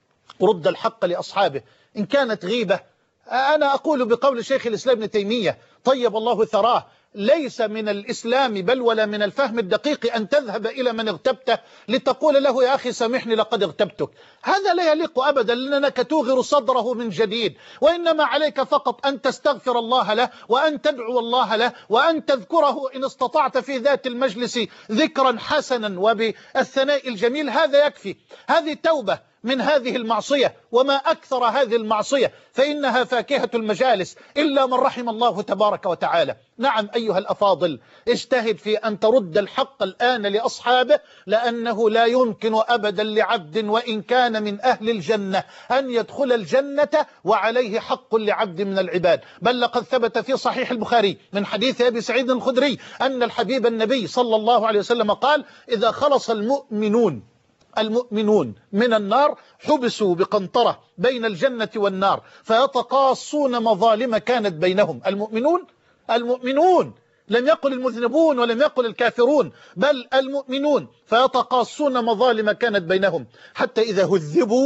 رد الحق لأصحابه، إن كانت غيبة، أنا أقول بقول شيخ الإسلام ابن تيمية طيب الله ثراه، ليس من الإسلام بل ولا من الفهم الدقيق أن تذهب إلى من اغتبته لتقول له يا أخي سامحني لقد اغتبتك. هذا لا يليق أبدا، لأنك توغر صدره من جديد، وإنما عليك فقط أن تستغفر الله له، وأن تدعو الله له، وأن تذكره إن استطعت في ذات المجلس ذكرا حسنا وبالثناء الجميل، هذا يكفي. هذه توبة من هذه المعصية، وما أكثر هذه المعصية، فإنها فاكهة المجالس إلا من رحم الله تبارك وتعالى. نعم أيها الأفاضل، اجتهد في أن ترد الحق الآن لأصحابه، لأنه لا يمكن أبدا لعبد وإن كان من أهل الجنة أن يدخل الجنة وعليه حق لعبد من العباد. بل لقد ثبت في صحيح البخاري من حديث أبي سعيد الخدري أن الحبيب النبي صلى الله عليه وسلم قال: إذا خلص المؤمنون المؤمنون من النار حبسوا بقنطرة بين الجنة والنار فيتقاصون مظالم كانت بينهم. المؤمنون المؤمنون لم يقل المذنبون ولم يقل الكافرون، بل المؤمنون، فيتقاصون مظالم كانت بينهم حتى إذا هذبوا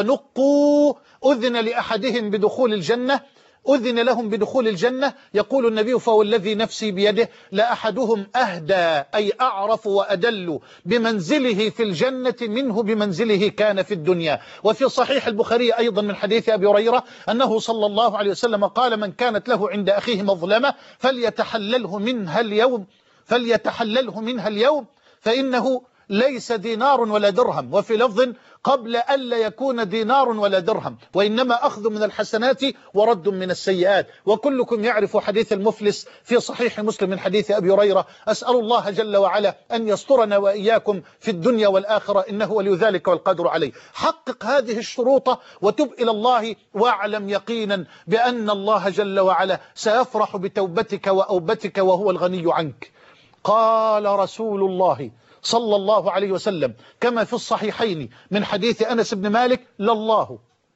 ونقوا أذن لأحدهم بدخول الجنة أذن لهم بدخول الجنة. يقول النبي: فوالذي نفسي بيده لأحدهم أهدى، أي أعرف وأدل بمنزله في الجنة منه بمنزله كان في الدنيا. وفي صحيح البخاري أيضا من حديث أبي هريرة أنه صلى الله عليه وسلم قال: من كانت له عند أخيه مظلمة فليتحلله منها اليوم فليتحلله منها اليوم فإنه ليس دينار ولا درهم. وفي لفظ: قبل ألا يكون دينار ولا درهم، وإنما أخذ من الحسنات ورد من السيئات. وكلكم يعرف حديث المفلس في صحيح مسلم من حديث أبي هريرة. أسأل الله جل وعلا أن يسترنا وإياكم في الدنيا والآخرة، إنه ولي ذلك والقادر عليه. حقق هذه الشروط وتب إلى الله، واعلم يقينا بأن الله جل وعلا سيفرح بتوبتك وأوبتك وهو الغني عنك. قال رسول الله صلى الله عليه وسلم كما في الصحيحين من حديث أنس بن مالك: لله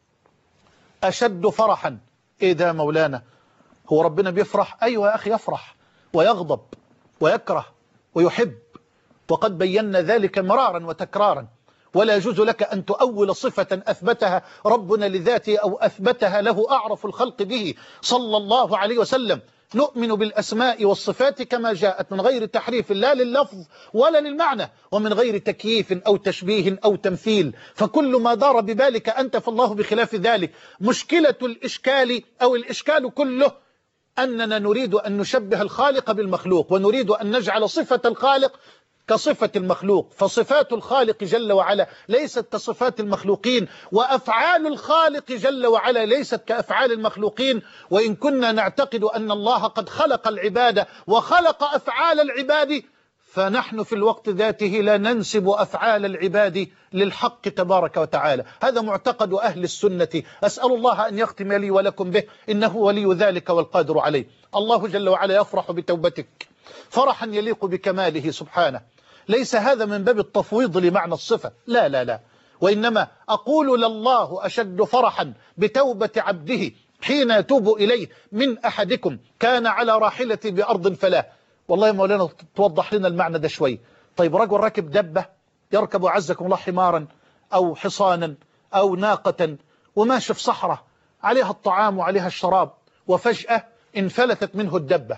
أشد فرحا. إيه ده مولانا؟ هو ربنا بيفرح؟ أيوة يا أخي، يفرح ويغضب ويكره ويحب، وقد بينا ذلك مرارا وتكرارا. ولا يجوز لك أن تؤول صفة أثبتها ربنا لذاته أو أثبتها له أعرف الخلق به صلى الله عليه وسلم. نؤمن بالأسماء والصفات كما جاءت من غير تحريف لا لللفظ ولا للمعنى، ومن غير تكييف أو تشبيه أو تمثيل. فكل ما دار ببالك أنت فالله بخلاف ذلك. مشكلة الإشكال أو الإشكال كله أننا نريد أن نشبه الخالق بالمخلوق، ونريد أن نجعل صفة الخالق كصفة المخلوق. فصفات الخالق جل وعلا ليست كصفات المخلوقين، وأفعال الخالق جل وعلا ليست كأفعال المخلوقين. وإن كنا نعتقد أن الله قد خلق العباد وخلق أفعال العباد، فنحن في الوقت ذاته لا ننسب أفعال العباد للحق تبارك وتعالى. هذا معتقد أهل السنة، أسأل الله أن يختم لي ولكم به، إنه ولي ذلك والقادر عليه. الله جل وعلا يفرح بتوبتك فرحا يليق بكماله سبحانه. ليس هذا من باب التفويض لمعنى الصفة، لا لا لا، وإنما أقول لله أشد فرحا بتوبة عبده حين يتوب إليه من أحدكم كان على راحلتي بأرض فلا. والله يا مولانا توضح لنا المعنى ده شوي. طيب رجل راكب دبة، يركب عزكم الله حمارا أو حصانا أو ناقة، وماشي في صحراء عليها الطعام وعليها الشراب، وفجأة انفلتت منه الدبة،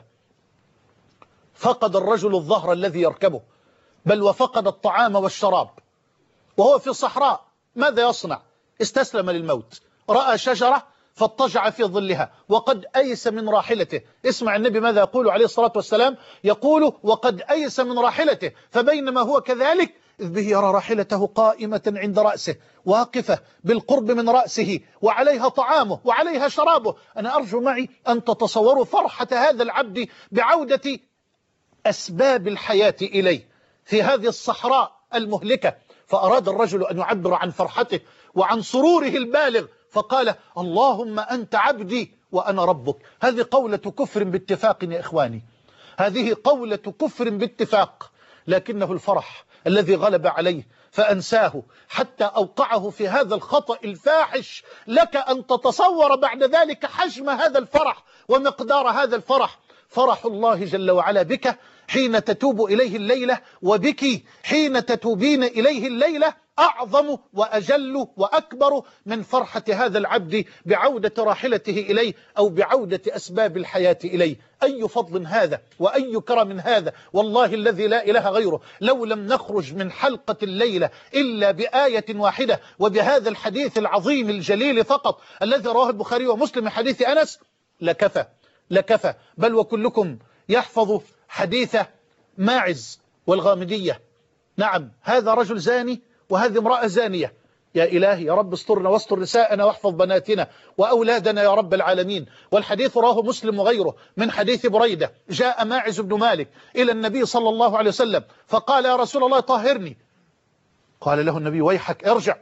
فقد الرجل الظهر الذي يركبه، بل وفقد الطعام والشراب، وهو في الصحراء. ماذا يصنع؟ استسلم للموت. رأى شجرة فاضطجع في ظلها وقد أيس من راحلته. اسمع النبي ماذا يقول عليه الصلاة والسلام، يقول: وقد أيس من راحلته، فبينما هو كذلك إذ به يرى راحلته قائمة عند رأسه، واقفة بالقرب من رأسه، وعليها طعامه وعليها شرابه. أنا أرجو معي أن تتصوروا فرحة هذا العبد بعودة أسباب الحياة إليه في هذه الصحراء المهلكة. فأراد الرجل أن يعبر عن فرحته وعن سروره البالغ، فقال: اللهم أنت عبدي وأنا ربك. هذه قولة كفر باتفاق يا إخواني، هذه قولة كفر باتفاق، لكنه الفرح الذي غلب عليه فأنساه حتى أوقعه في هذا الخطأ الفاحش. لك أن تتصور بعد ذلك حجم هذا الفرح ومقدار هذا الفرح. فرح الله جل وعلا بك حين تتوب إليه الليلة، وبك حين تتوبين إليه الليلة، أعظم وأجل وأكبر من فرحة هذا العبد بعودة راحلته إليه أو بعودة أسباب الحياة إليه. أي فضل هذا وأي كرم هذا، والله الذي لا إله غيره. لو لم نخرج من حلقة الليلة إلا بآية واحدة وبهذا الحديث العظيم الجليل فقط الذي رواه البخاري ومسلم من حديث أنس لكفى لكفى. بل وكلكم يحفظ حديث ماعز والغامدية. نعم، هذا رجل زاني وهذه امرأة زانية. يا إلهي يا رب استرنا واستر نساءنا واحفظ بناتنا وأولادنا يا رب العالمين. والحديث رواه مسلم وغيره من حديث بريدة. جاء ماعز بن مالك إلى النبي صلى الله عليه وسلم فقال: يا رسول الله طهرني. قال له النبي: ويحك ارجع،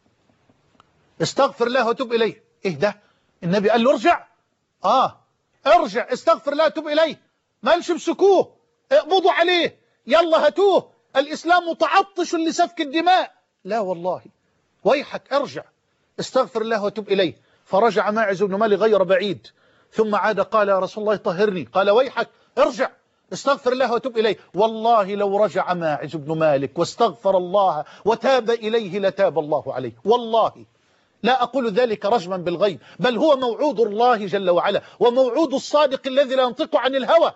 استغفر الله وتب إليه. إيه ده؟ النبي قال له ارجع؟ آه ارجع استغفر الله وتب إليه. ما قالش امسكوه اقبضوا عليه يلا هاتوه الإسلام متعطش لسفك الدماء. لا والله، ويحك ارجع استغفر الله وتب إليه. فرجع ماعز بن مالك غير بعيد، ثم عاد قال: يا رسول الله طهرني. قال: ويحك ارجع استغفر الله وتب إليه. والله لو رجع ماعز بن مالك واستغفر الله وتاب إليه لتاب الله عليه. والله لا أقول ذلك رجما بالغيب، بل هو موعود الله جل وعلا وموعود الصادق الذي لا ينطق عن الهوى.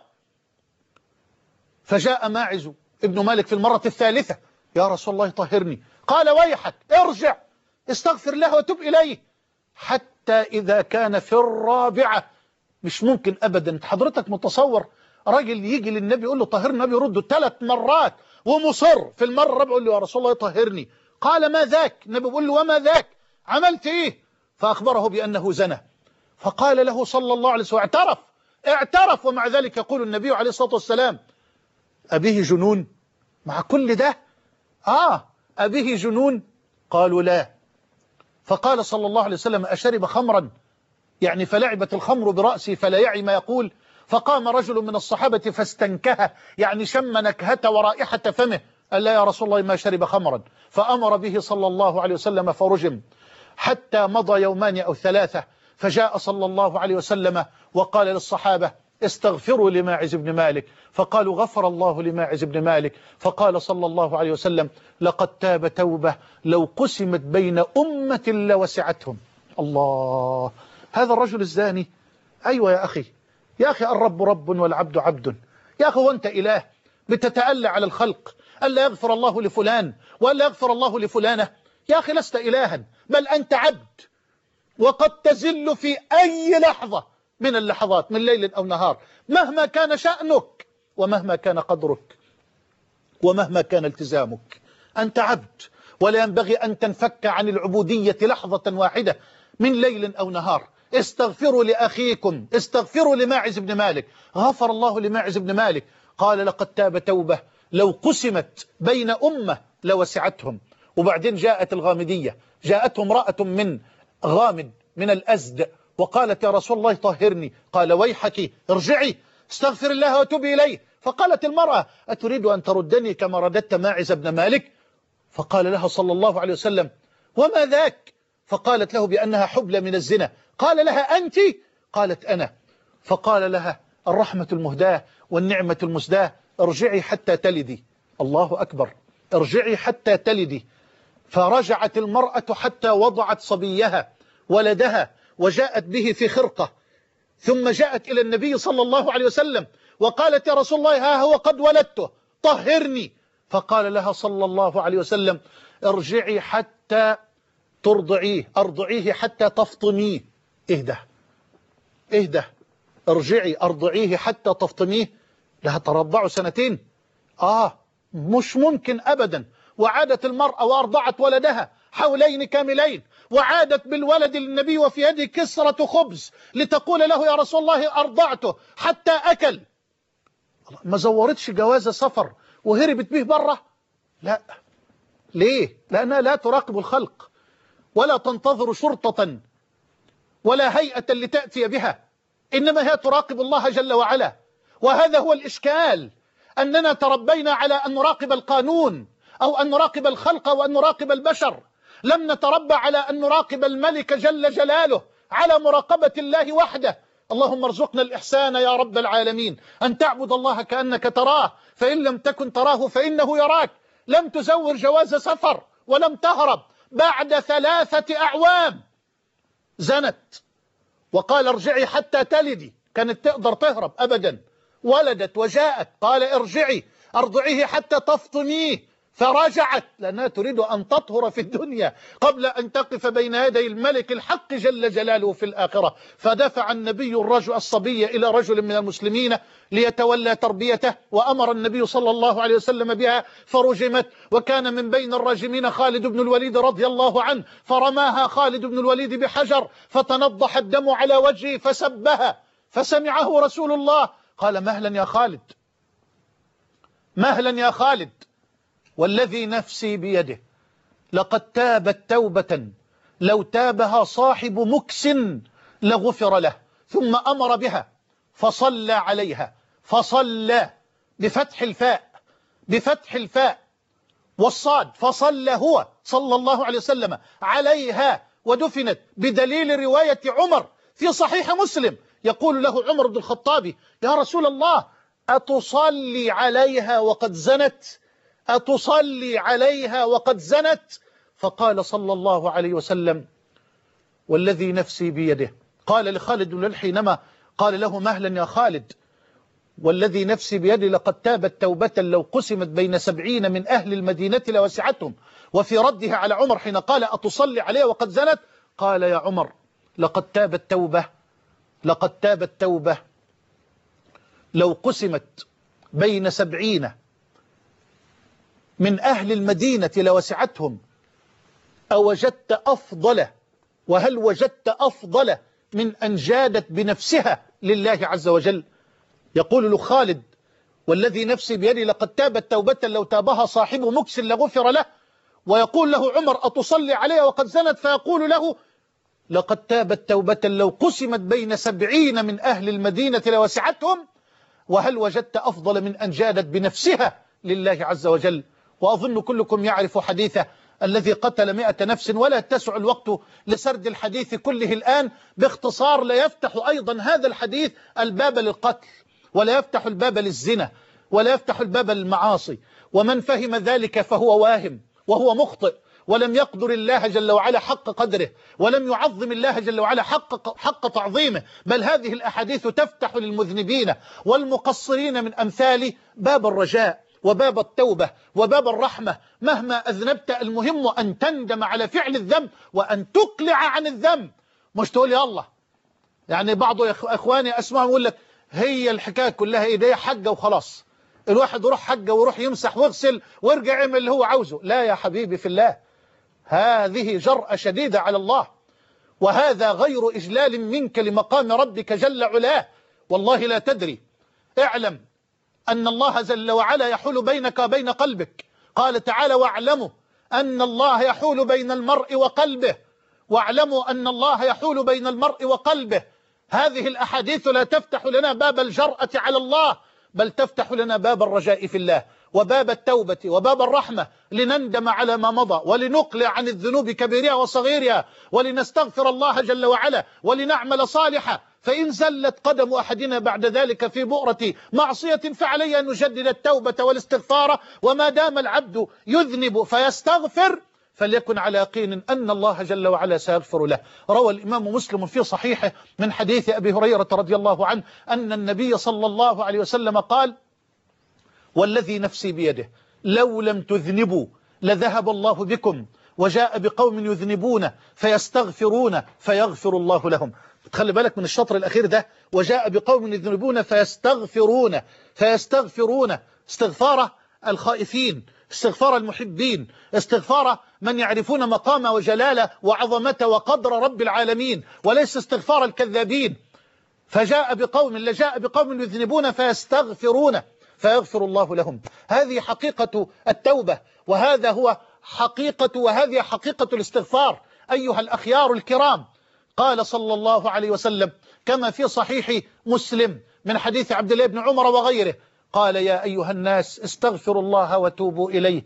فجاء ماعز ابن مالك في المرة الثالثة: يا رسول الله طهرني. قال: ويحك ارجع استغفر الله وتب إليه. حتى إذا كان في الرابعة، مش ممكن أبدا. حضرتك متصور راجل يجي للنبي يقول له طهرني، النبي يرده ثلاث مرات ومصر. في المرة الرابعة يقول له: يا رسول الله طهرني. قال: ما ذاك؟ النبي يقول له: وما ذاك؟ عملت إيه؟ فأخبره بأنه زنى. فقال له صلى الله عليه وسلم: اعترف اعترف. ومع ذلك يقول النبي عليه الصلاة والسلام: أبيه جنون؟ مع كل ده آه أبيه جنون؟ قالوا لا. فقال صلى الله عليه وسلم: أشرب خمرا؟ يعني فلعبت الخمر برأسي فلا يعي ما يقول. فقام رجل من الصحابة فاستنكه، يعني شم نكهة ورائحة فمه، قال لا يا رسول الله ما شرب خمرا، فأمر به صلى الله عليه وسلم فرجم، حتى مضى يومان أو ثلاثة، فجاء صلى الله عليه وسلم وقال للصحابة استغفروا لماعز بن مالك، فقالوا غفر الله لماعز بن مالك، فقال صلى الله عليه وسلم لقد تاب توبة لو قسمت بين أمة لوسعتهم. الله، هذا الرجل الزاني. أيوة يا أخي، يا أخي الرب رب والعبد عبد، يا أخي وأنت إله بتتألى على الخلق ألا يغفر الله لفلان وألا يغفر الله لفلانة؟ يا أخي لست إلها، بل أنت عبد، وقد تزل في أي لحظة من اللحظات، من ليل أو نهار، مهما كان شأنك ومهما كان قدرك ومهما كان التزامك. أنت عبد، ولا ينبغي أن تنفك عن العبودية لحظة واحدة من ليل أو نهار. استغفروا لأخيكم، استغفروا لماعز بن مالك. غفر الله لماعز بن مالك، قال لقد تاب توبة لو قسمت بين أمة لوسعتهم. وبعدين جاءت الغامدية، جاءتهم امرأة من غامد من الأزد وقالت يا رسول الله طهرني، قال ويحك ارجعي استغفر الله وتوبي إليه. فقالت المرأة أتريد أن تردني كما رددت ماعز بن مالك؟ فقال لها صلى الله عليه وسلم وما ذاك؟ فقالت له بأنها حبلى من الزنا. قال لها أنت؟ قالت أنا. فقال لها الرحمة المهداة والنعمة المسداة ارجعي حتى تلدي. الله أكبر، ارجعي حتى تلدي. فرجعت المرأة حتى وضعت صبيها ولدها وجاءت به في خرقة، ثم جاءت إلى النبي صلى الله عليه وسلم وقالت يا رسول الله ها هو قد ولدته طهرني. فقال لها صلى الله عليه وسلم ارجعي حتى ترضعيه، أرضعيه حتى تفطميه. اهدى اهدى، ارجعي أرضعيه حتى تفطميه. لها ترضعوا سنتين؟ آه مش ممكن أبدا. وعادت المرأة وأرضعت ولدها حولين كاملين، وعادت بالولد للنبي وفي يده كسرة خبز لتقول له يا رسول الله أرضعته حتى أكل. ما زورتش جواز سفر وهربت به بره؟ لا. ليه؟ لأنها لا تراقب الخلق ولا تنتظر شرطة ولا هيئة لتأتي بها، إنما هي تراقب الله جل وعلا. وهذا هو الإشكال، أننا تربينا على أن نراقب القانون أو أن نراقب الخلق أو أن نراقب البشر، لم نتربى على أن نراقب الملك جل جلاله، على مراقبة الله وحده. اللهم ارزقنا الإحسان يا رب العالمين، أن تعبد الله كأنك تراه، فإن لم تكن تراه فإنه يراك. لم تزور جواز سفر ولم تهرب، بعد ثلاثة أعوام زنت وقال ارجعي حتى تلدي. كانت تقدر تهرب؟ أبدا. ولدت وجاءت، قال ارجعي أرضعيه حتى تفطميه، فرجعت لأنها تريد أن تطهر في الدنيا قبل أن تقف بين يدي الملك الحق جل جلاله في الآخرة. فدفع النبي الرجل الصبي إلى رجل من المسلمين ليتولى تربيته، وأمر النبي صلى الله عليه وسلم بها فرجمت. وكان من بين الراجمين خالد بن الوليد رضي الله عنه، فرماها خالد بن الوليد بحجر فتنضح الدم على وجهه فسبها، فسمعه رسول الله قال مهلا يا خالد، مهلا يا خالد، والذي نفسي بيده لقد تابت توبة لو تابها صاحب مكس لغفر له. ثم أمر بها فصلى عليها، فصلى بفتح الفاء، بفتح الفاء والصاد، فصلى هو صلى الله عليه وسلم عليها ودفنت، بدليل رواية عمر في صحيح مسلم يقول له عمر بن الخطاب يا رسول الله أتصلي عليها وقد زنت؟ أتصلي عليها وقد زنت؟ فقال صلى الله عليه وسلم والذي نفسي بيده، قال لخالد بن الوليد حينما قال له مهلا يا خالد، والذي نفسي بيده لقد تابت توبة لو قسمت بين سبعين من أهل المدينة لوسعتهم. وفي ردها على عمر حين قال أتصلي عليها وقد زنت، قال يا عمر لقد تابت توبة، لقد تابت توبة لو قسمت بين سبعين من أهل المدينة لوسعتهم. أوجدت أفضل، وهل وجدت أفضل من أن جادت بنفسها لله عز وجل؟ يقول له خالد والذي نفسي بيدي لقد تابت توبة لو تابها صاحب مكس لغفر له. ويقول له عمر أتصلي عليها وقد زنت، فيقول له لقد تابت توبة لو قسمت بين سبعين من أهل المدينة لوسعتهم، وهل وجدت أفضل من أن جادت بنفسها لله عز وجل. وأظن كلكم يعرف حديثه الذي قتل مئة نفس، ولا تسع الوقت لسرد الحديث كله الآن. باختصار، لا يفتح أيضا هذا الحديث الباب للقتل، ولا يفتح الباب للزنا، ولا يفتح الباب للمعاصي. ومن فهم ذلك فهو واهم وهو مخطئ، ولم يقدر الله جل وعلا حق قدره، ولم يعظم الله جل وعلا حق, حق تعظيمه. بل هذه الأحاديث تفتح للمذنبين والمقصرين من أمثال باب الرجاء وباب التوبة وباب الرحمة. مهما أذنبت، المهم أن تندم على فعل الذنب وأن تقلع عن الذنب، مش تقول يا الله. يعني بعض إخواني أسمعهم يقول لك هي الحكاية كلها إيديه حجة وخلاص، الواحد يروح حجة ويروح يمسح ويغسل ويرجع يعمل اللي هو عاوزه. لا يا حبيبي في الله، هذه جرأة شديدة على الله، وهذا غير إجلال منك لمقام ربك جل علاه. والله لا تدري. اعلم أن الله جل وعلا يحول بينك وبين قلبك. قال تعالى: واعلموا أن الله يحول بين المرء وقلبه، واعلموا أن الله يحول بين المرء وقلبه. هذه الأحاديث لا تفتح لنا باب الجرأة على الله، بل تفتح لنا باب الرجاء في الله وباب التوبة وباب الرحمة، لنندم على ما مضى ولنقلع عن الذنوب كبيرها وصغيرها، ولنستغفر الله جل وعلا ولنعمل صالحا. فإن زلت قدم أحدنا بعد ذلك في بؤرة معصية فعليه أن نجدد التوبة والاستغفار. وما دام العبد يذنب فيستغفر فليكن على يقين أن الله جل وعلا سيغفر له. روى الإمام مسلم في صحيحه من حديث أبي هريرة رضي الله عنه أن النبي صلى الله عليه وسلم قال: والذي نفسي بيده لو لم تذنبوا لذهب الله بكم وجاء بقوم يذنبون فيستغفرون فيغفر الله لهم. تخلي بالك من الشطر الأخير ده، وجاء بقوم يذنبون فيستغفرون فيستغفرون استغفار الخائفين، استغفار المحبين، استغفار من يعرفون مقام وجلال وعظمة وقدر رب العالمين، وليس استغفار الكذابين. فجاء بقوم لجاء بقوم يذنبون فيستغفرون فيغفر الله لهم. هذه حقيقة التوبة، وهذا هو حقيقة وهذه حقيقة الاستغفار. أيها الأخيار الكرام، قال صلى الله عليه وسلم كما في صحيح مسلم من حديث عبد الله بن عمر وغيره، قال: يا أيها الناس استغفروا الله وتوبوا إليه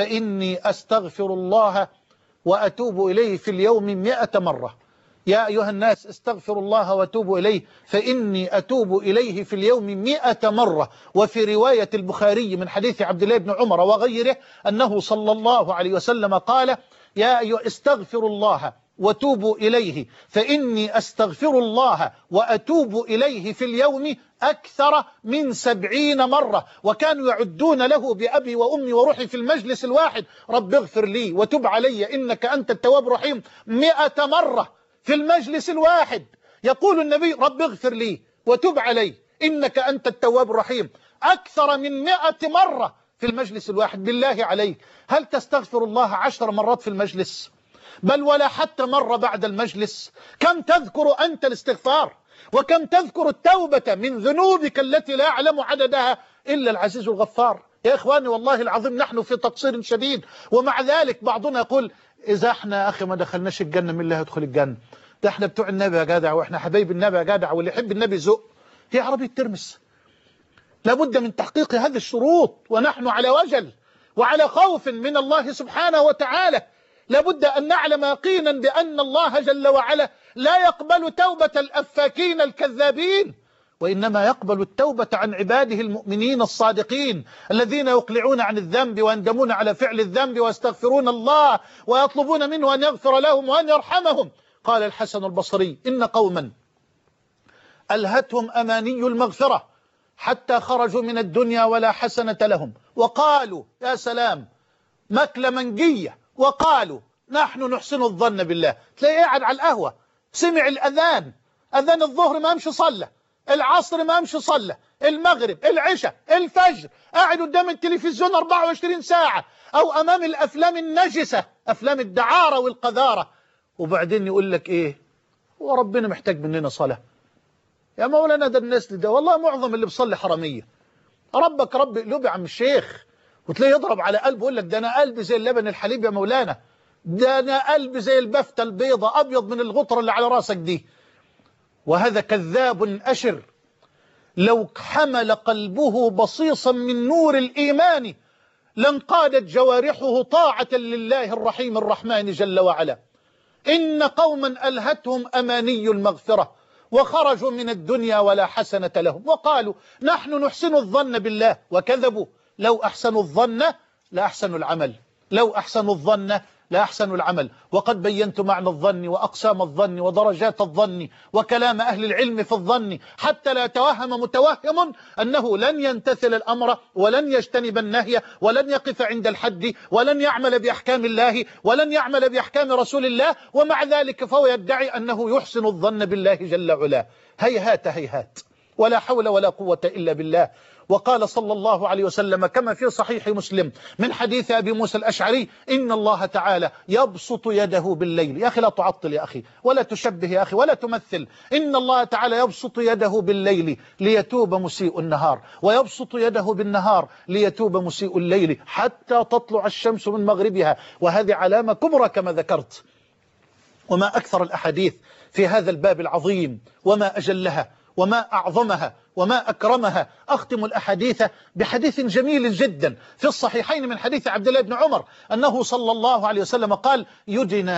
فإني أستغفر الله وأتوب إليه في اليوم مئة مرة. يا أيها الناس استغفروا الله وتوبوا إليه فإني أتوب إليه في اليوم مئة مرة. وفي رواية البخاري من حديث عبد الله بن عمر وغيره أنه صلى الله عليه وسلم قال: يا أيها استغفروا الله وتوبوا إليه فإني أستغفر الله وأتوب إليه في اليوم أكثر من سبعين مرة. وكانوا يعدون له بأبي وأمي وروحي في المجلس الواحد: رب اغفر لي وتب علي إنك أنت التواب الرحيم. مئة مرة في المجلس الواحد يقول النبي: رب اغفر لي وتب علي إنك أنت التواب الرحيم. أكثر من مئة مرة في المجلس الواحد. بالله عليك، هل تستغفر الله عشر مرات في المجلس؟ بل ولا حتى مرة بعد المجلس. كم تذكر أنت الاستغفار؟ وكم تذكر التوبة من ذنوبك التي لا يعلم عددها إلا العزيز الغفار؟ يا إخواني والله العظيم نحن في تقصير شديد. ومع ذلك بعضنا يقول: إذا احنا أخي ما دخلناش الجنة من الله يدخل الجنة؟ ده احنا بتوع النبي يا جدع، واحنا حبايب النبي يا جدع، واللي يحب النبي زق. هي عربية ترمس. لابد من تحقيق هذه الشروط، ونحن على وجل وعلى خوف من الله سبحانه وتعالى. لابد أن نعلم يقينا بأن الله جل وعلا لا يقبل توبة الأفاكين الكذابين، وإنما يقبل التوبة عن عباده المؤمنين الصادقين الذين يقلعون عن الذنب ويندمون على فعل الذنب ويستغفرون الله ويطلبون منه أن يغفر لهم وأن يرحمهم. قال الحسن البصري: إن قوما ألهتهم أماني المغفرة حتى خرجوا من الدنيا ولا حسنة لهم، وقالوا يا سلام مكل منجية، وقالوا نحن نحسن الظن بالله. تلاقيه قاعد على القهوة سمع الأذان، أذان الظهر ما امشي صلى، العصر ما امشي صلى، المغرب، العشاء، الفجر، قاعد قدام التلفزيون أربعة وعشرين ساعة أو أمام الأفلام النجسة، أفلام الدعارة والقذارة. وبعدين يقول لك إيه؟ وربنا محتاج مننا صلاة؟ يا مولانا ده الناس ده والله معظم اللي بيصلي حرامية. ربك رب قلوب يا عم الشيخ. وتلاقيه يضرب على قلبه يقول لك ده أنا قلبي زي اللبن الحليب يا مولانا، ده أنا قلبي زي البفتة البيضة، أبيض من الغطرة اللي على راسك دي. وهذا كذاب أشر، لو حمل قلبه بصيصا من نور الإيمان لانقادت جوارحه طاعة لله الرحيم الرحمن جل وعلا. إن قوما ألهتهم أماني المغفرة وخرجوا من الدنيا ولا حسنة لهم، وقالوا نحن نحسن الظن بالله، وكذبوا. لو أحسنوا الظن لأحسنوا العمل، لو أحسنوا الظن لأحسنوا العمل. وقد بينت معنى الظن وأقسام الظن ودرجات الظن وكلام أهل العلم في الظن، حتى لا يتوهم متوهم أنه لن يمتثل الأمر ولن يجتنب النهي ولن يقف عند الحد ولن يعمل بأحكام الله ولن يعمل بأحكام رسول الله، ومع ذلك فهو يدعي أنه يحسن الظن بالله جل وعلا. هيهات هيهات، ولا حول ولا قوة إلا بالله. وقال صلى الله عليه وسلم كما في صحيح مسلم من حديث أبي موسى الأشعري: إن الله تعالى يبسط يده بالليل. يا أخي لا تعطل يا أخي، ولا تشبه يا أخي، ولا تمثل. إن الله تعالى يبسط يده بالليل ليتوب مسيء النهار، ويبسط يده بالنهار ليتوب مسيء الليل، حتى تطلع الشمس من مغربها. وهذه علامة كبرى كما ذكرت. وما أكثر الأحاديث في هذا الباب العظيم، وما أجلها وما أعظمها وما أكرمها. أختم الأحاديث بحديث جميل جدا في الصحيحين من حديث عبد الله بن عمر أنه صلى الله عليه وسلم قال: يدنى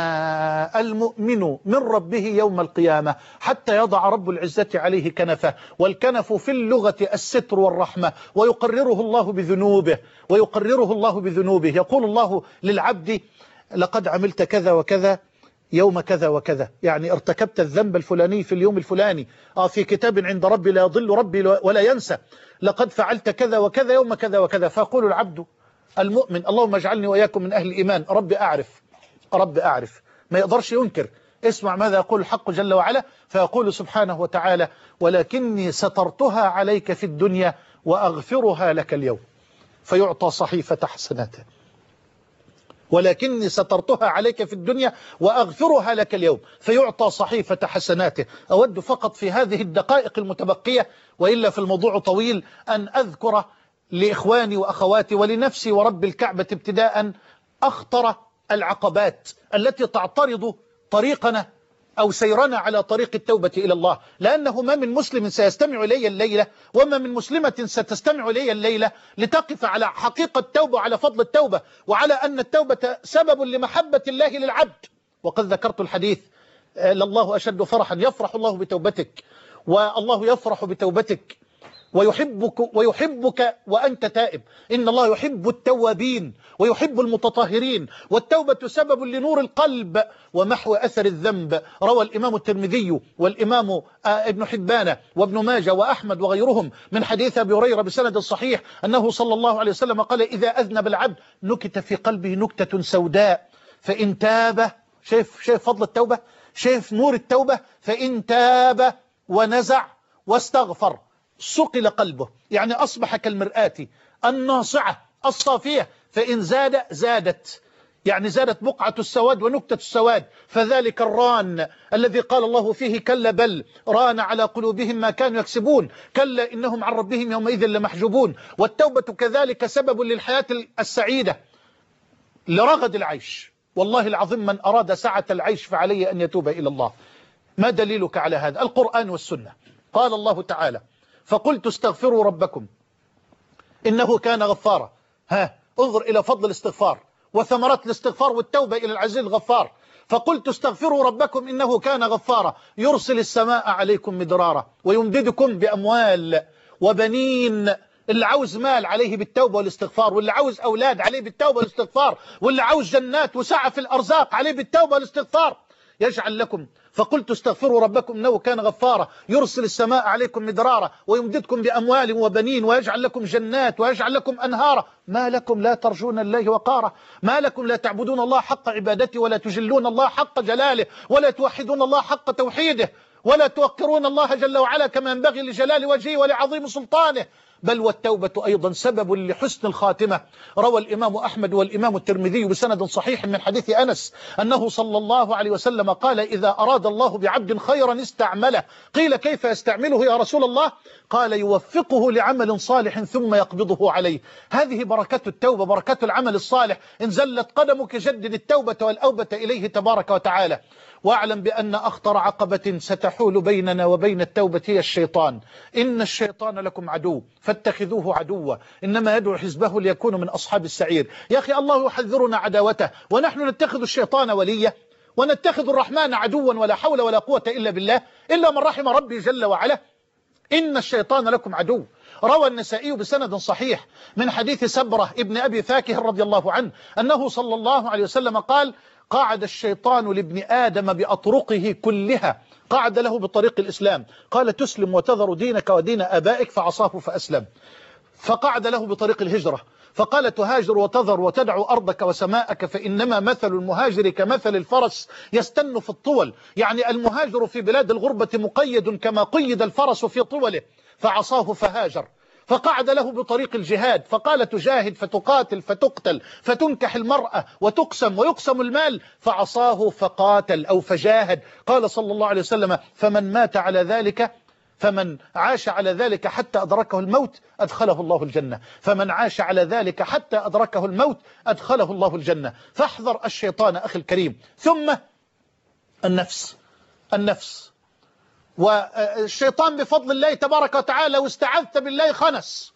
المؤمن من ربه يوم القيامة حتى يضع رب العزة عليه كنفه. والكنف في اللغة الستر والرحمة، ويقرره الله بذنوبه ويقرره الله بذنوبه. يقول الله للعبد: لقد عملت كذا وكذا يوم كذا وكذا، يعني ارتكبت الذنب الفلاني في اليوم الفلاني. آه في كتاب عند ربي لا يضل ربي ولا ينسى. لقد فعلت كذا وكذا يوم كذا وكذا. فيقول العبد المؤمن: اللهم اجعلني وإياكم من أهل الإيمان. رب أعرف، رب أعرف. ما يقدرش ينكر. اسمع ماذا يقول الحق جل وعلا. فيقول سبحانه وتعالى: ولكني سترتها عليك في الدنيا وأغفرها لك اليوم. فيعطى صحيفة حسناته. ولكني سترتها عليك في الدنيا وأغفرها لك اليوم، فيعطى صحيفة حسناته. أود فقط في هذه الدقائق المتبقية، وإلا في الموضوع طويل، أن أذكر لإخواني وأخواتي ولنفسي ورب الكعبة ابتداء أخطر العقبات التي تعترض طريقنا أو سيرنا على طريق التوبة إلى الله. لأنه ما من مسلم سيستمع إلي الليلة وما من مسلمة ستستمع إلي الليلة لتقف على حقيقة التوبة وعلى فضل التوبة وعلى أن التوبة سبب لمحبة الله للعبد. وقد ذكرت الحديث: لله أشد فرحا، يفرح الله بتوبتك، والله يفرح بتوبتك، ويحبك ويحبك وأنت تائب. إن الله يحب التوابين ويحب المتطهرين، والتوبة سبب لنور القلب ومحو أثر الذنب. روى الإمام الترمذي والإمام ابن حبان وابن ماجه وأحمد وغيرهم من حديث أبي هريرة بسند صحيح أنه صلى الله عليه وسلم قال: إذا أذنب العبد نكت في قلبه نكتة سوداء فإن تاب. شايف شايف فضل التوبة، شايف نور التوبة. فإن تاب ونزع واستغفر صقل قلبه، يعني أصبح كالمرآة الناصعة الصافية. فإن زاد زادت، يعني زادت بقعة السواد ونكتة السواد. فذلك الران الذي قال الله فيه: كلا بل ران على قلوبهم ما كانوا يكسبون، كلا إنهم عن ربهم يومئذ لمحجوبون. والتوبة كذلك سبب للحياة السعيدة، لرغد العيش. والله العظيم من أراد سعة العيش فعليه أن يتوب إلى الله. ما دليلك على هذا؟ القرآن والسنة. قال الله تعالى: فقلت استغفروا ربكم إنه كان غفارا. ها، انظر إلى فضل الاستغفار وثمرات الاستغفار والتوبة إلى العزيز الغفار. فقلت استغفروا ربكم إنه كان غفارا يرسل السماء عليكم مدرارا ويمددكم بأموال وبنين. اللي عاوز مال عليه بالتوبة والاستغفار، واللي عاوز أولاد عليه بالتوبة والاستغفار، واللي عاوز جنات وسعة في الأرزاق عليه بالتوبة والاستغفار. يجعل لكم. فقلت استغفروا ربكم إنه كان غفارا يرسل السماء عليكم مدرارا ويمددكم بأموال وبنين ويجعل لكم جنات ويجعل لكم أنهارا. ما لكم لا ترجون الله وقارا؟ ما لكم لا تعبدون الله حق عبادته ولا تجلون الله حق جلاله ولا توحدون الله حق توحيده ولا توقرون الله جل وعلا كما ينبغي لجلال وجهه ولعظيم سلطانه؟ بل والتوبة أيضا سبب لحسن الخاتمة. روى الإمام أحمد والإمام الترمذي بسند صحيح من حديث أنس أنه صلى الله عليه وسلم قال: إذا أراد الله بعبد خيرا استعمله. قيل: كيف يستعمله يا رسول الله؟ قال: يوفقه لعمل صالح ثم يقبضه عليه. هذه بركة التوبة، بركة العمل الصالح. إن زلت قدمك جدد التوبة والأوبة إليه تبارك وتعالى. واعلم بأن أخطر عقبة ستحول بيننا وبين التوبة هي الشيطان. إن الشيطان لكم عدو فاتخذوه عدوا، إنما يدعو حزبه ليكونوا من أصحاب السعير. يا أخي الله يحذرنا عداوته ونحن نتخذ الشيطان وليا ونتخذ الرحمن عدوا، ولا حول ولا قوة إلا بالله، إلا من رحم ربي جل وعلا. إن الشيطان لكم عدو. روى النسائي بسند صحيح من حديث سبرة ابن أبي فاكه رضي الله عنه أنه صلى الله عليه وسلم قال: قعد الشيطان لابن آدم بأطرقه كلها، قعد له بطريق الإسلام، قال: تسلم وتذر دينك ودين آبائك، فعصاه فأسلم. فقعد له بطريق الهجرة، فقال: تهاجر وتذر وتدع أرضك وسماءك، فإنما مثل المهاجر كمثل الفرس يستن في الطول. يعني المهاجر في بلاد الغربة مقيد كما قيد الفرس في طوله، فعصاه فهاجر. فقعد له بطريق الجهاد، فقال: تجاهد فتقاتل فتقتل فتنكح المرأة وتقسم ويقسم المال، فعصاه فقاتل أو فجاهد. قال صلى الله عليه وسلم: فمن مات على ذلك فمن عاش على ذلك حتى أدركه الموت أدخله الله الجنة، فمن عاش على ذلك حتى أدركه الموت أدخله الله الجنة. فاحذر الشيطان أخي الكريم. ثم النفس. النفس والشيطان بفضل الله تبارك وتعالى لو استعذت بالله خنس،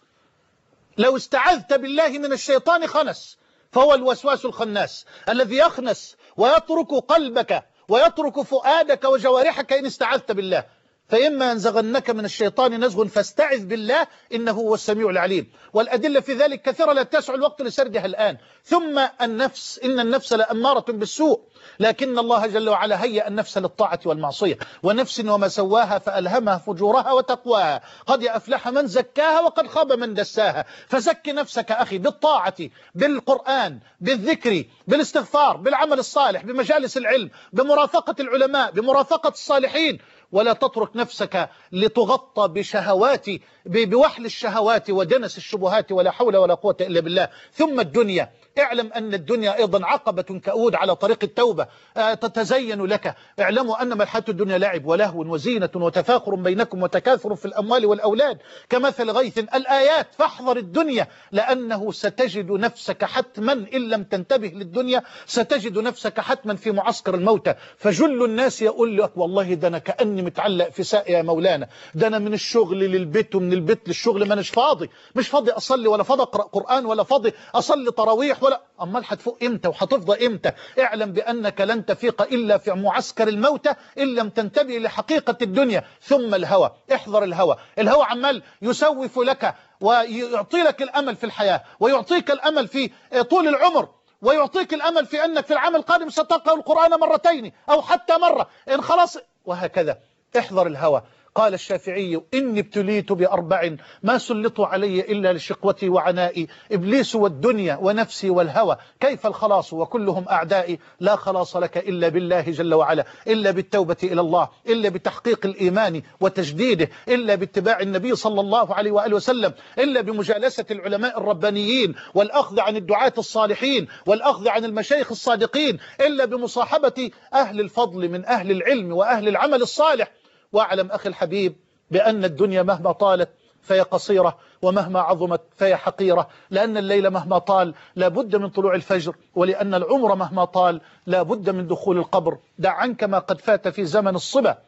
لو استعذت بالله من الشيطان خنس، فهو الوسواس الخناس الذي يخنس ويترك قلبك ويترك فؤادك وجوارحك إن استعذت بالله. فإما ينزغنك من الشيطان نزغ فاستعذ بالله إنه هو السميع العليم. والأدلة في ذلك كثيرة لا تسع الوقت لسردها الآن. ثم النفس. إن النفس لأمارة بالسوء، لكن الله جل وعلا هيأ النفس للطاعة والمعصية. ونفس وما سواها فألهمها فجورها وتقواها، قد أفلح من زكاها وقد خاب من دساها. فزك نفسك أخي بالطاعة، بالقرآن، بالذكر، بالاستغفار، بالعمل الصالح، بمجالس العلم، بمرافقة العلماء، بمرافقة الصالحين. ولا تترك نفسك لتغطى بشهوات بوحل الشهوات ودنس الشبهات، ولا حول ولا قوة إلا بالله. ثم الدنيا. اعلم أن الدنيا أيضا عقبة كؤود على طريق التوبة تتزين لك. اعلموا أنما الحياة الدنيا لعب ولهو وزينة وتفاخر بينكم وتكاثر في الأموال والأولاد كمثل غيث. الآيات. فاحذر الدنيا، لأنه ستجد نفسك حتما إن لم تنتبه للدنيا ستجد نفسك حتما في معسكر الموتى. فجل الناس يقول لك: والله ده أنا كأني متعلق في ساق يا مولانا، ده أنا من الشغل للبيت ومن البيت للشغل ما أناش فاضي، مش فاضي أصلي ولا فاضي أقرأ قرآن ولا فاضي أصلي تراويح ولا. أمال هتفوق إمتى وهتفضى إمتى؟ اعلم بأنك لن تفيق إلا في معسكر الموتى إن لم تنتبه لحقيقة الدنيا. ثم الهوى. احذر الهوى. الهوى عمال يسوف لك ويعطي لك الأمل في الحياة، ويعطيك الأمل في طول العمر، ويعطيك الأمل في أنك في العام القادم ستقرأ القرآن مرتين أو حتى مرة إن خلاص، وهكذا. احذر الهوى. قال الشافعي: إني ابتليت بأربع ما سلطوا علي إلا لشقوتي وعنائي، إبليس والدنيا ونفسي والهوى، كيف الخلاص وكلهم أعدائي؟ لا خلاص لك إلا بالله جل وعلا، إلا بالتوبة إلى الله، إلا بتحقيق الإيمان وتجديده، إلا باتباع النبي صلى الله عليه وآله وسلم، إلا بمجالسة العلماء الربانيين والأخذ عن الدعاة الصالحين والأخذ عن المشايخ الصادقين، إلا بمصاحبة أهل الفضل من أهل العلم وأهل العمل الصالح. واعلم أخي الحبيب بأن الدنيا مهما طالت فهي قصيرة، ومهما عظمت فهي حقيرة، لأن الليل مهما طال لا بد من طلوع الفجر، ولأن العمر مهما طال لا بد من دخول القبر. دع عنك ما قد فات في زمن الصبا،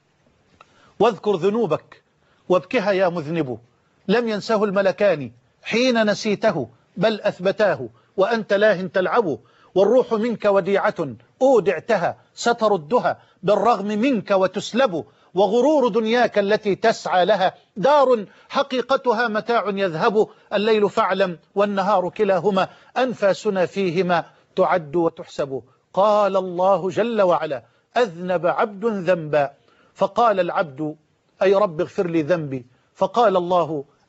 واذكر ذنوبك وابكها يا مذنب، لم ينسه الملكان حين نسيته بل أثبتاه، وأنت لاه تلعب، والروح منك وديعة أودعتها ستردها بالرغم منك وتسلب، وغرور دنياك التي تسعى لها دار حقيقتها متاع يذهب، الليل فاعلم والنهار كلاهما أنفاسنا فيهما تعد وتحسب. قال الله جل وعلا: أذنب عبد ذنبا، فقال العبد: أي رب اغفر لي ذنبي، فقال الله: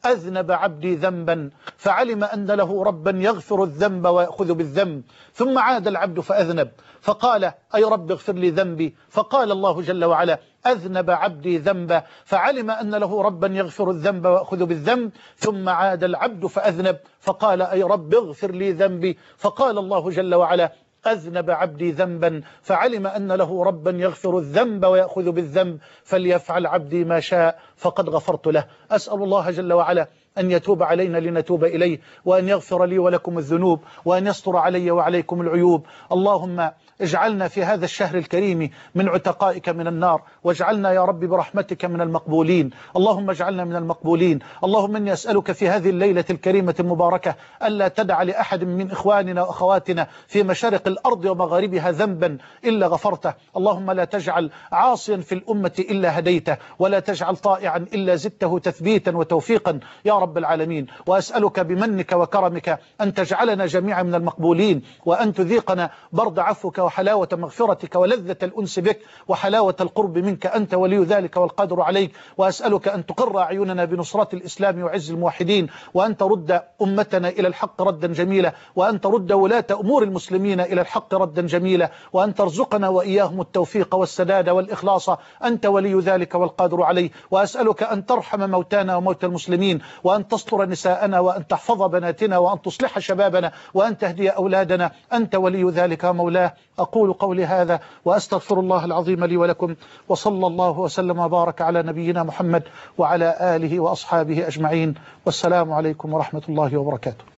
أذنب عبدي ذنبا فعلم أن له ربا يغفر الذنب ويأخذ بالذنب. ثم عاد العبد فأذنب فقال أي رب اغفر لي ذنبي، فقال الله جل وعلا أذنب عبدي ذنبا فعلم أن له ربا يغفر الذنب ويأخذ بالذنب. ثم عاد العبد فأذنب فقال أي رب اغفر لي ذنبي، فقال الله جل وعلا أذنب عبدي ذنبا فعلم أن له ربا يغفر الذنب ويأخذ بالذنب، فليفعل عبدي ما شاء فقد غفرت له. أسأل الله جل وعلا أن يتوب علينا لنتوب إليه، وأن يغفر لي ولكم الذنوب، وأن يستر علي وعليكم العيوب. اللهم اجعلنا في هذا الشهر الكريم من عتقائك من النار، واجعلنا يا رب برحمتك من المقبولين. اللهم اجعلنا من المقبولين. اللهم إني أسألك في هذه الليلة الكريمة المباركة ألا تدع لأحد من إخواننا وأخواتنا في مشارق الأرض ومغاربها ذنبا إلا غفرته. اللهم لا تجعل عاصيا في الأمة إلا هديته، ولا تجعل طائعا إلا زدته تثبيتا وتوفيقا يا رب العالمين. وأسألك بمنك وكرمك أن تجعلنا جميعا من المقبولين، وأن تذيقنا برد عفوك وحلاوة مغفرتك ولذة الأنس بك وحلاوة القرب منك، أنت ولي ذلك والقادر عليك. وأسألك أن تقر أعيننا بنصرة الإسلام وعز الموحدين، وأن ترد أمتنا إلى الحق ردا جميلا، وأن ترد ولاة أمور المسلمين إلى الحق ردا جميلا، وأن ترزقنا وإياهم التوفيق والسداد والإخلاص، أنت ولي ذلك والقادر عليه. وأسألك أن ترحم موتانا وموتى المسلمين، وأن تستر نساءنا، وأن تحفظ بناتنا، وأن تصلح شبابنا، وأن تهدي أولادنا، أنت ولي ذلك ومولاه. أقول قولي هذا وأستغفر الله العظيم لي ولكم، وصلى الله وسلم وبارك على نبينا محمد وعلى آله وأصحابه أجمعين، والسلام عليكم ورحمة الله وبركاته.